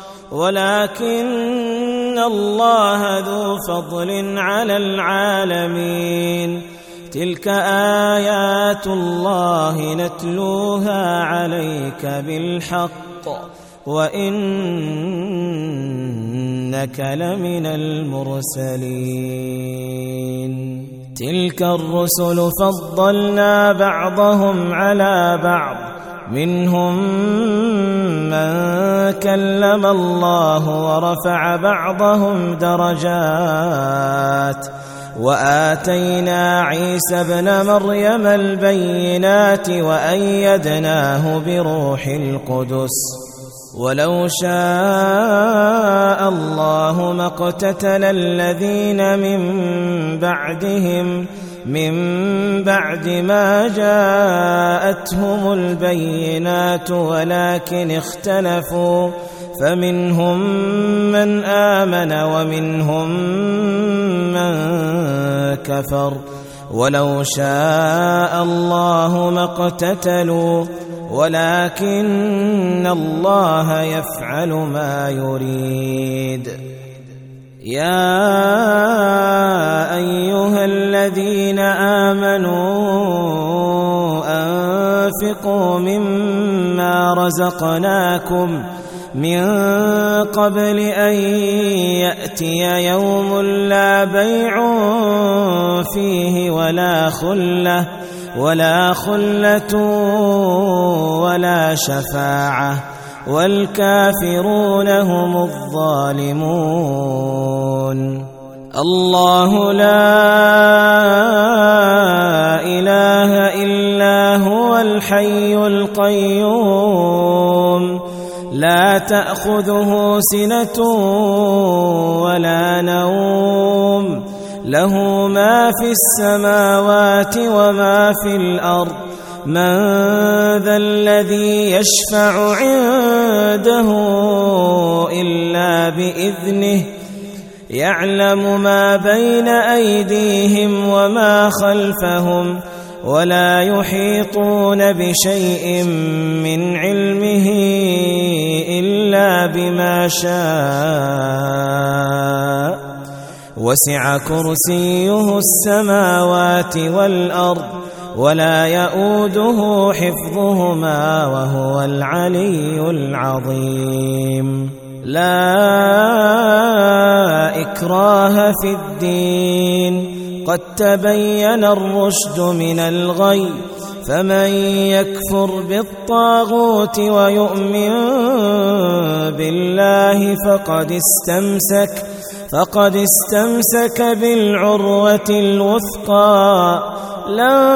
ولكن الله ذو فضل على العالمين. تلك آيات الله نتلوها عليك بالحق وإنك لمن المرسلين. تلك الرسل فضلنا بعضهم على بعض منهم من كلم الله ورفع بعضهم درجات وآتينا عيسى ابن مريم البينات وأيدناه بروح القدس ولو شاء الله ما اقتتل الذين من بعدهم من بعد ما جاءتهم البينات ولكن اختلفوا فمنهم من آمن ومنهم من كفر ولو شاء الله ما اقتتلوا ولكن الله يفعل ما يريد. يا أيها الذين آمنوا أنفقوا مما رزقناكم من قبل أن يأتي يوم لا بيع فيه ولا خلة ولا خلة ولا شفاعة والكافرون هم الظالمون. الله لا إله إلا هو الحي القيوم لا تأخذه سنة ولا نوم له ما في السماوات وما في الأرض من ذا الذي يشفع عنده إلا بإذنه يعلم ما بين أيديهم وما خلفهم ولا يحيطون بشيء من علمه إلا بما شاء وسع كرسيه السماوات والأرض ولا يؤوده حفظهما وهو العلي العظيم. لا إكراه في الدين قد تبين الرشد من الغي فمن يكفر بالطاغوت ويؤمن بالله فقد استمسك فقد استمسك بالعروة الوثقى لا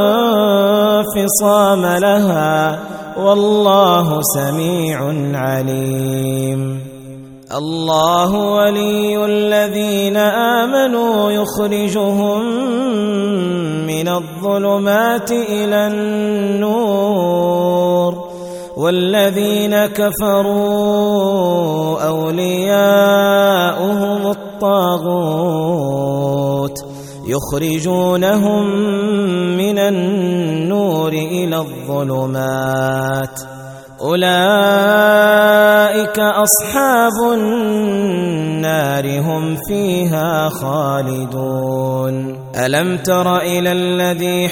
انفصام لها والله سميع عليم. الله ولي الذين آمنوا يخرجهم من الظلمات إلى النور والذين كفروا أولياؤهم الطاغوت يخرجونهم من النور إلى الظلمات أولئك أصحاب النار هم فيها خالدون. ألم تر إلى الذي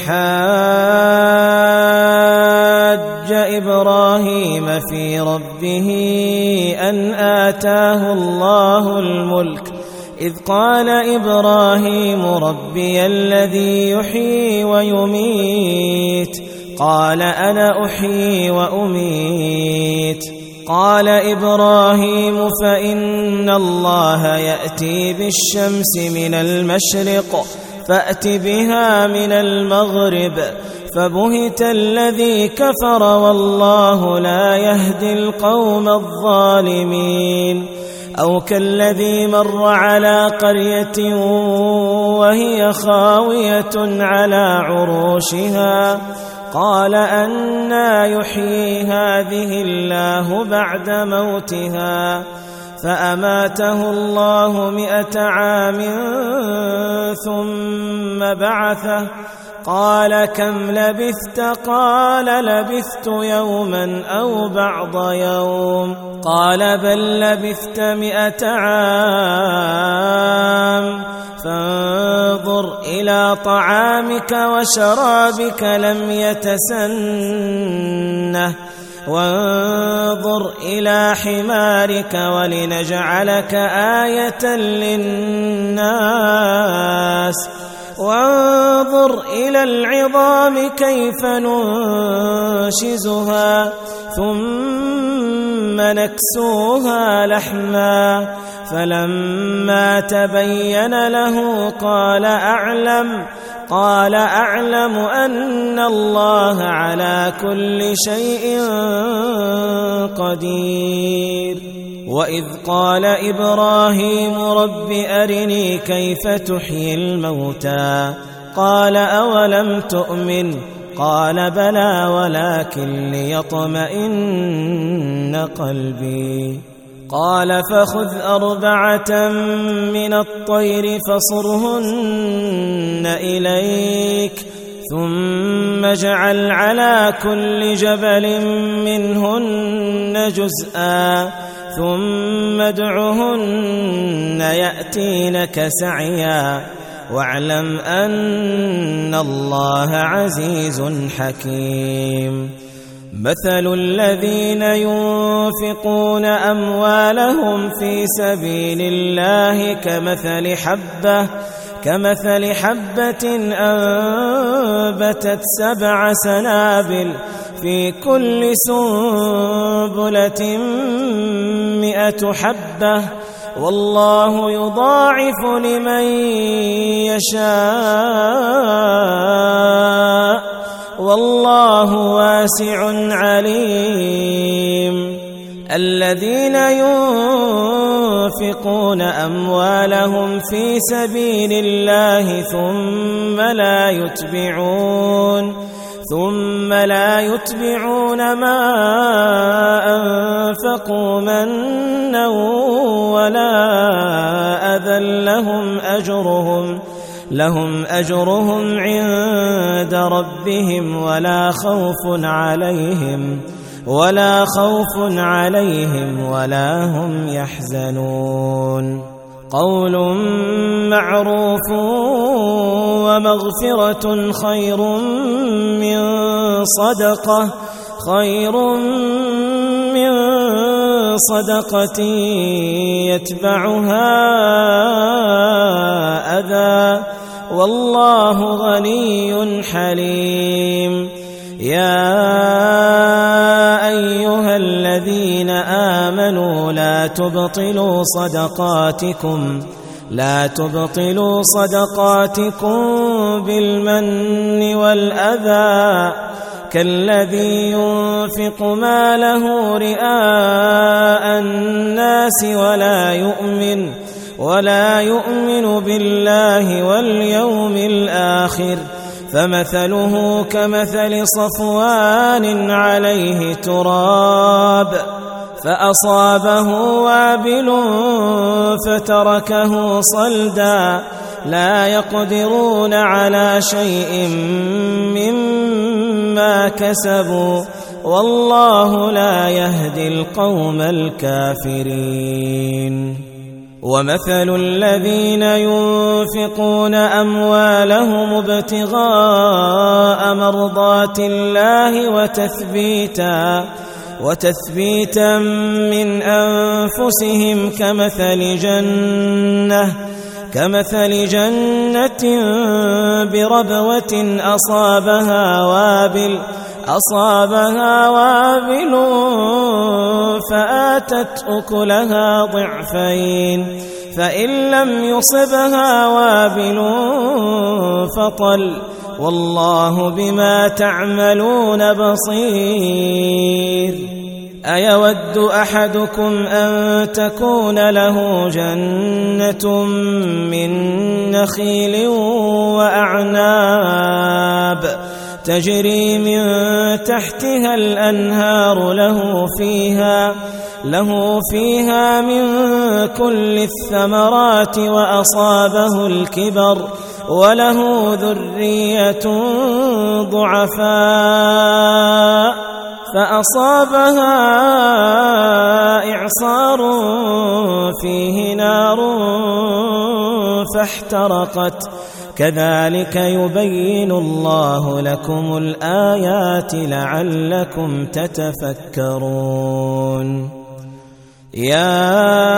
حاج إبراهيم في ربه أن آتاه الله الملك إذ قال إبراهيم ربي الذي يحيي ويميت قال أنا أحيي وأميت قال إبراهيم فإن الله يأتي بالشمس من المشرق فأت بها من المغرب فبهت الذي كفر والله لا يهدي القوم الظالمين. أو كالذي مر على قرية وهي خاوية على عروشها قال أنى يحيي هذه الله بعد موتها فأماته الله مئة عام ثم بعثه قال كم لبثت قال لبثت يوما أو بعض يوم قال بل لبثت مئة عام فانظر إلى طعامك وشرابك لم يتسنه وانظر إلى حمارك ولنجعلك آية للناس وانظر إلى العظام كيف ننشزها ثم نكسوها لحما فلما تبين له قال أعلم قال أعلم أن الله على كل شيء قدير. وإذ قال إبراهيم رب أرني كيف تحيي الموتى قال أولم تؤمن قال بلى ولكن ليطمئن قلبي قال فخذ أربعة من الطير فصرهن إليك ثم اجعل على كل جبل منهن جزءا ثم ادعهن يأتينك سعيا واعلم أن الله عزيز حكيم. مثل الذين ينفقون أموالهم في سبيل الله كمثل حبة كمثل حبة أنبتت سبع سنابل في كل سنبلة مئة حبة والله يضاعف لمن يشاء والله واسع عليم. الذين ينفقون أموالهم في سبيل الله ثم لا يتبعون ثم لا يتبعون ما أنفقوا منا ولا أذى لهم أجرهم لهم أجرهم عند ربهم ولا خوف عليهم ولا خوف عليهم ولا هم يحزنون. قول معروف ومغفرة خير من صدقة خير من صدقة يتبعها أذى والله غني حليم. يا أيها الذين آمنوا لا تبطلوا صدقاتكم لا تبطلوا صدقاتكم بالمن والأذى كالذي ينفق ماله رئاء الناس ولا يؤمن ولا يؤمن بالله واليوم الآخر فمثله كمثل صفوان عليه تراب فأصابه وابل فتركه صلدا لا يقدرون على شيء مما كسبوا والله لا يهدي القوم الكافرين ومثل الذين ينفقون أموالهم ابتغاء مرضات الله وتثبيتا وتثبيتا من أنفسهم كمثل جنة كمثل جنة بربوة أصابها وابل أصابها وابل فآتت أكلها ضعفين فإن لم يصبها وابل فطل والله بما تعملون بصير أيود أحدكم أن تكون له جنة من نخيل وأعناب تجري من تحتها الأنهار له فيها له فيها من كل الثمرات وأصابه الكبر وله ذرية ضعفاء فأصابها إعصار فيه نار فاحترقت كذلك يبين الله لكم الآيات لعلكم تتفكرون يا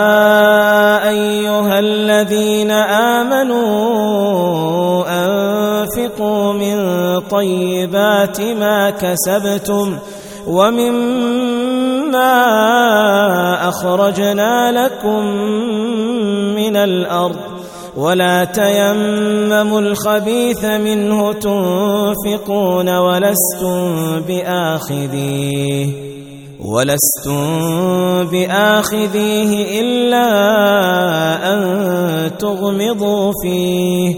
أيها الذين آمنوا أنفقوا من طيبات ما كسبتم ومما أخرجنا لكم من الأرض ولا تيمموا الخبيث منه تنفقون ولستم بآخذيه ولستم بآخذيه إلا أن تغمضوا فيه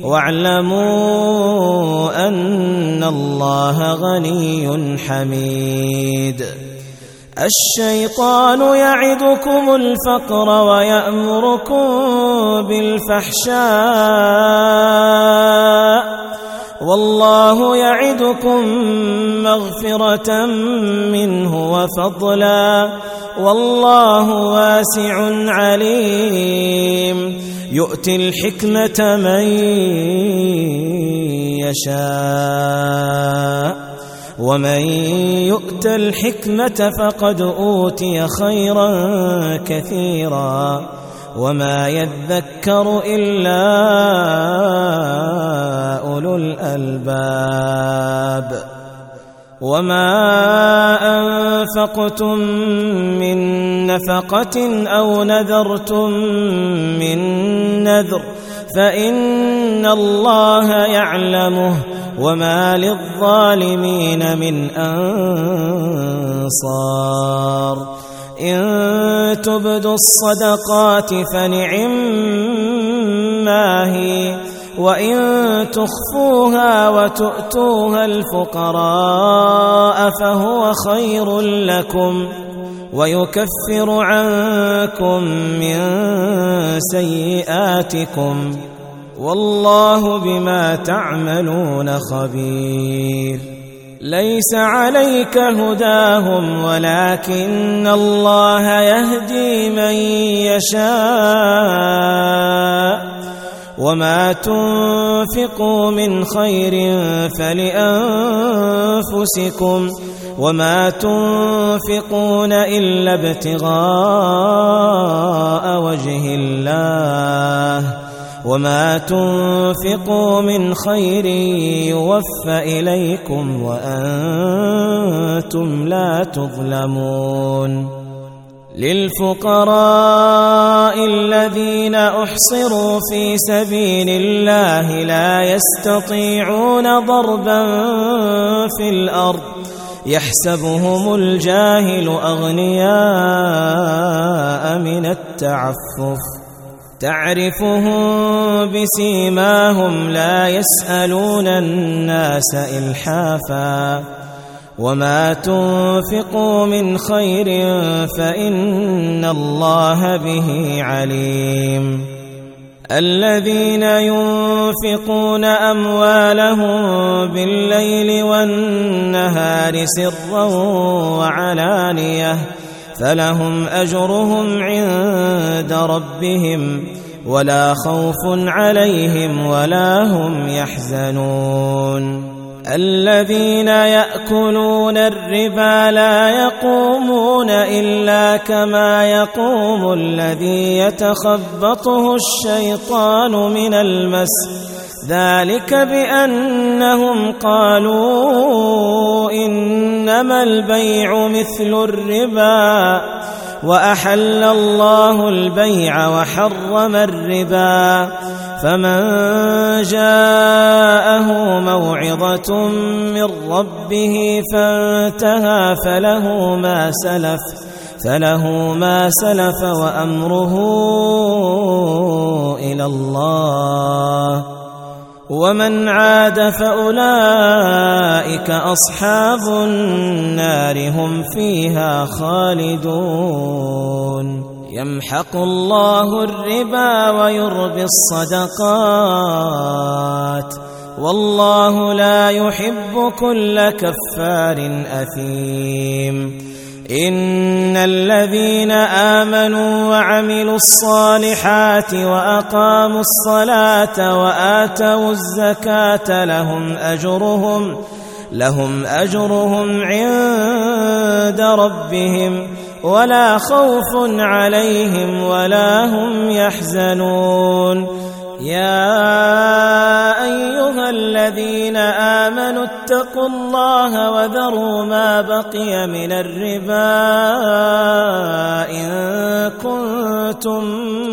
واعلموا أن الله غني حميد الشيطان يعدكم الفقر ويأمركم بالفحشاء والله يعدكم مغفرة منه وفضلا والله واسع عليم يؤتي الحكمة من يشاء ومن يؤت الحكمة فقد أوتي خيرا كثيرا وما يذكر إلا أولو الألباب وما أنفقتم من نفقة أو نذرتم من نذر فإن الله يعلمه وما للظالمين من أنصار إن تبدوا الصدقات فنعما هي وإن تخفوها وتؤتوها الفقراء فهو خير لكم ويكفر عنكم من سيئاتكم والله بما تعملون خبير ليس عليك هداهم ولكن الله يهدي من يشاء وما تنفقوا من خير فلأنفسكم وما تنفقون إلا ابتغاء وجه الله وما تنفقوا من خير يوفى إليكم وأنتم لا تظلمون للفقراء الذين أحصروا في سبيل الله لا يستطيعون ضربا في الأرض يحسبهم الجاهل أغنياء من التعفف تعرفهم بسيماهم لا يسألون الناس إلحافا وما تنفقوا من خير فإن الله به عليم الذين ينفقون أموالهم بالليل والنهار سرا وعلانية فلهم أجرهم عند ربهم ولا خوف عليهم ولا هم يحزنون الذين يأكلون الربا لا يقومون إلا كما يقوم الذي يتخبطه الشيطان من المس ذلك بأنهم قالوا إنما البيع مثل الربا وأحل الله البيع وحرم الربا فمن جاءه موعظة من ربه فانتهى فله ما سلف فله ما سلف وأمره إلى الله ومن عاد فأولئك أصحاب النار هم فيها خالدون يمحق الله الربا ويربي الصدقات والله لا يحب كل كفار أثيم إن الذين آمنوا وعملوا الصالحات وأقاموا الصلاة وآتوا الزكاة لهم أجرهم لهم أجرهم عند ربهم ولا خوف عليهم ولا هم يحزنون يا أيها الذين آمنوا اتقوا الله وذروا ما بقي من الربا إن كنتم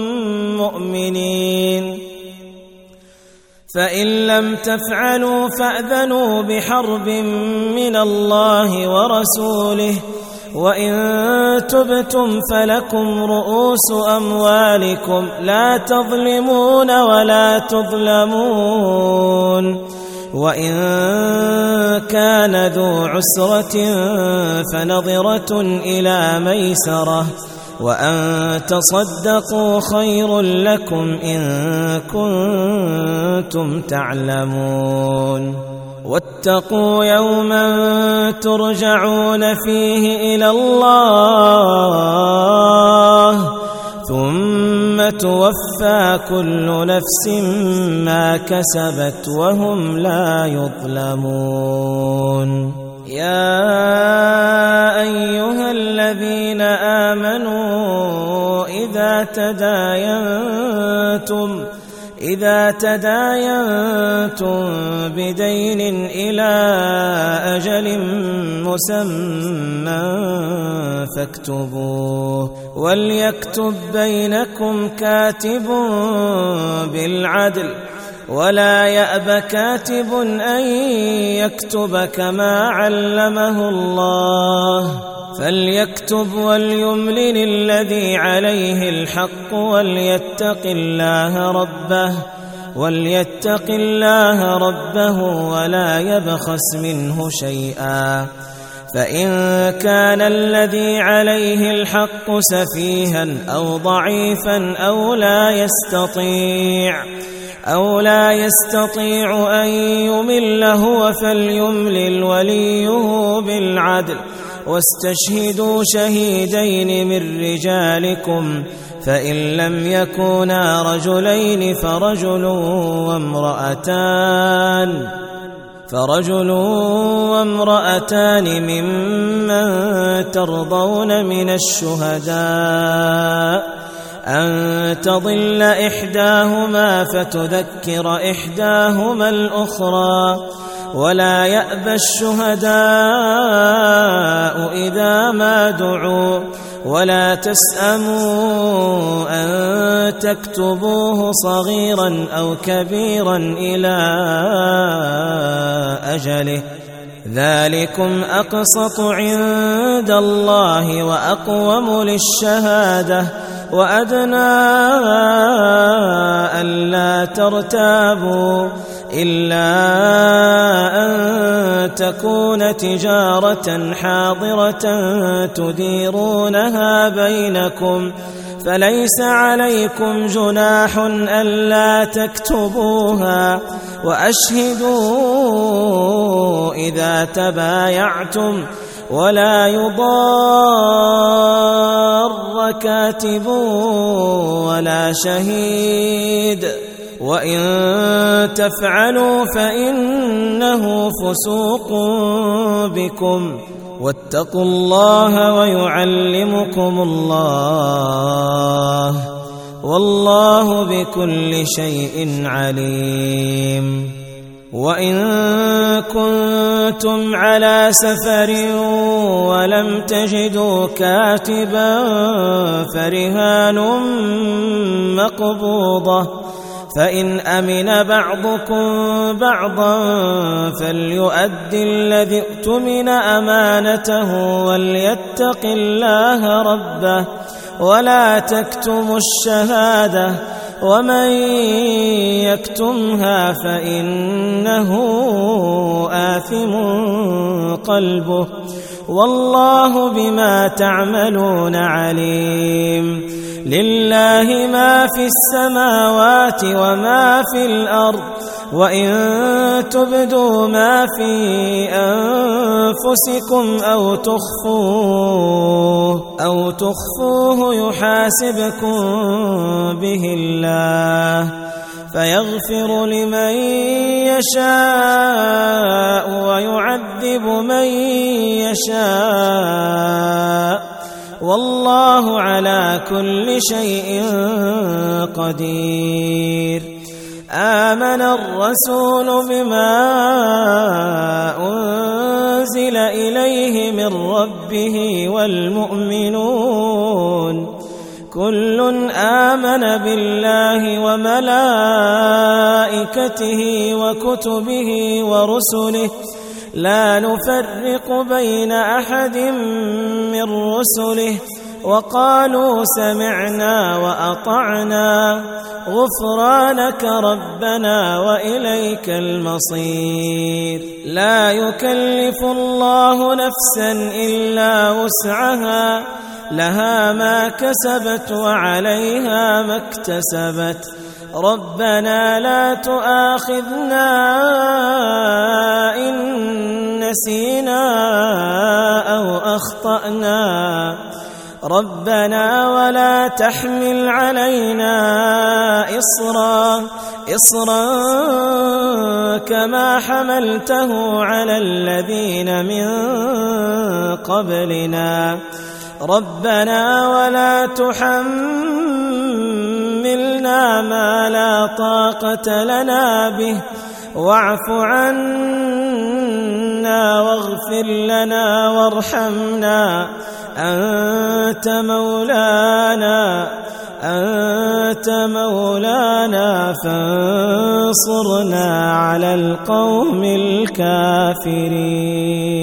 مؤمنين فإن لم تفعلوا فأذنوا بحرب من الله ورسوله وإن تبتم فلكم رؤوس أموالكم لا تظلمون ولا تظلمون وإن كان ذو عسرة فنظرة إلى ميسرة وأن تصدقوا خير لكم إن كنتم تعلمون واتقوا يوما ترجعون فيه إلى الله ثم توفى كل نفس ما كسبت وهم لا يظلمون يا أيها الذين آمنوا إذا تداينتم إذا تداينتم بدين إلى أجل مسمى فاكتبوه وليكتب بينكم كاتب بالعدل ولا يأب كاتب أن يكتب كما علمه الله فليكتب وليملل الذي عليه الحق وليتق الله ربه وليتق الله ربه ولا يبخس منه شيئا فإن كان الذي عليه الحق سفيها أو ضعيفا أو لا يستطيع أو لا يستطيع أن يمل هو فليملل وليه بالعدل واستشهدوا شهيدين من رجالكم فإن لم يكونا رجلين فرجل وامرأتان فرجل وامرأتان ممن ترضون من الشهداء أن تضل إحداهما فتذكر إحداهما الأخرى ولا يأبى الشهداء إذا ما دعوا ولا تسأموا أن تكتبوه صغيرا أو كبيرا إلى أجله ذلكم أقسط عند الله وأقوم للشهادة وأدنى ألا ترتابوا إلا أن تكون تجارة حاضرة تديرونها بينكم فليس عليكم جناح ألا تكتبوها وأشهدوا إذا تبايعتم ولا يضار كاتب ولا شهيد وإن تفعلوا فإنه فسوق بكم واتقوا الله ويعلمكم الله والله بكل شيء عليم. وإن كنتم على سفر ولم تجدوا كاتبا فرهان مقبوضة فإن أمن بعضكم بعضا فليؤد الذي اؤتمن أمانته وليتق الله ربه ولا تكتموا الشهادة ومن يكتمها فإنه آثم قلبه والله بما تعملون عليم. لله ما في السماوات وما في الأرض وإن تبدوا ما في أنفسكم أو تخفوه أو تخفوه يحاسبكم به الله فيغفر لمن يشاء ويعذب من يشاء والله على كل شيء قدير. آمن الرسول بما أنزل إليه من ربه والمؤمنون كل آمن بالله وملائكته وكتبه ورسله لا نفرق بين أحد من رسله وقالوا سمعنا وأطعنا غفرانك ربنا وإليك المصير. لا يكلف الله نفسا إلا وسعها لها ما كسبت وعليها ما اكتسبت ربنا لا تؤاخذنا إن نسينا أو أخطأنا ربنا ولا تحمل علينا إصرا إصرا كما حملته على الذين من قبلنا ربنا ولا تحملنا ما لا طاقة لنا به واعف عنا واغفر لنا وارحمنا أنت مولانا أنت مولانا فانصرنا على القوم الكافرين.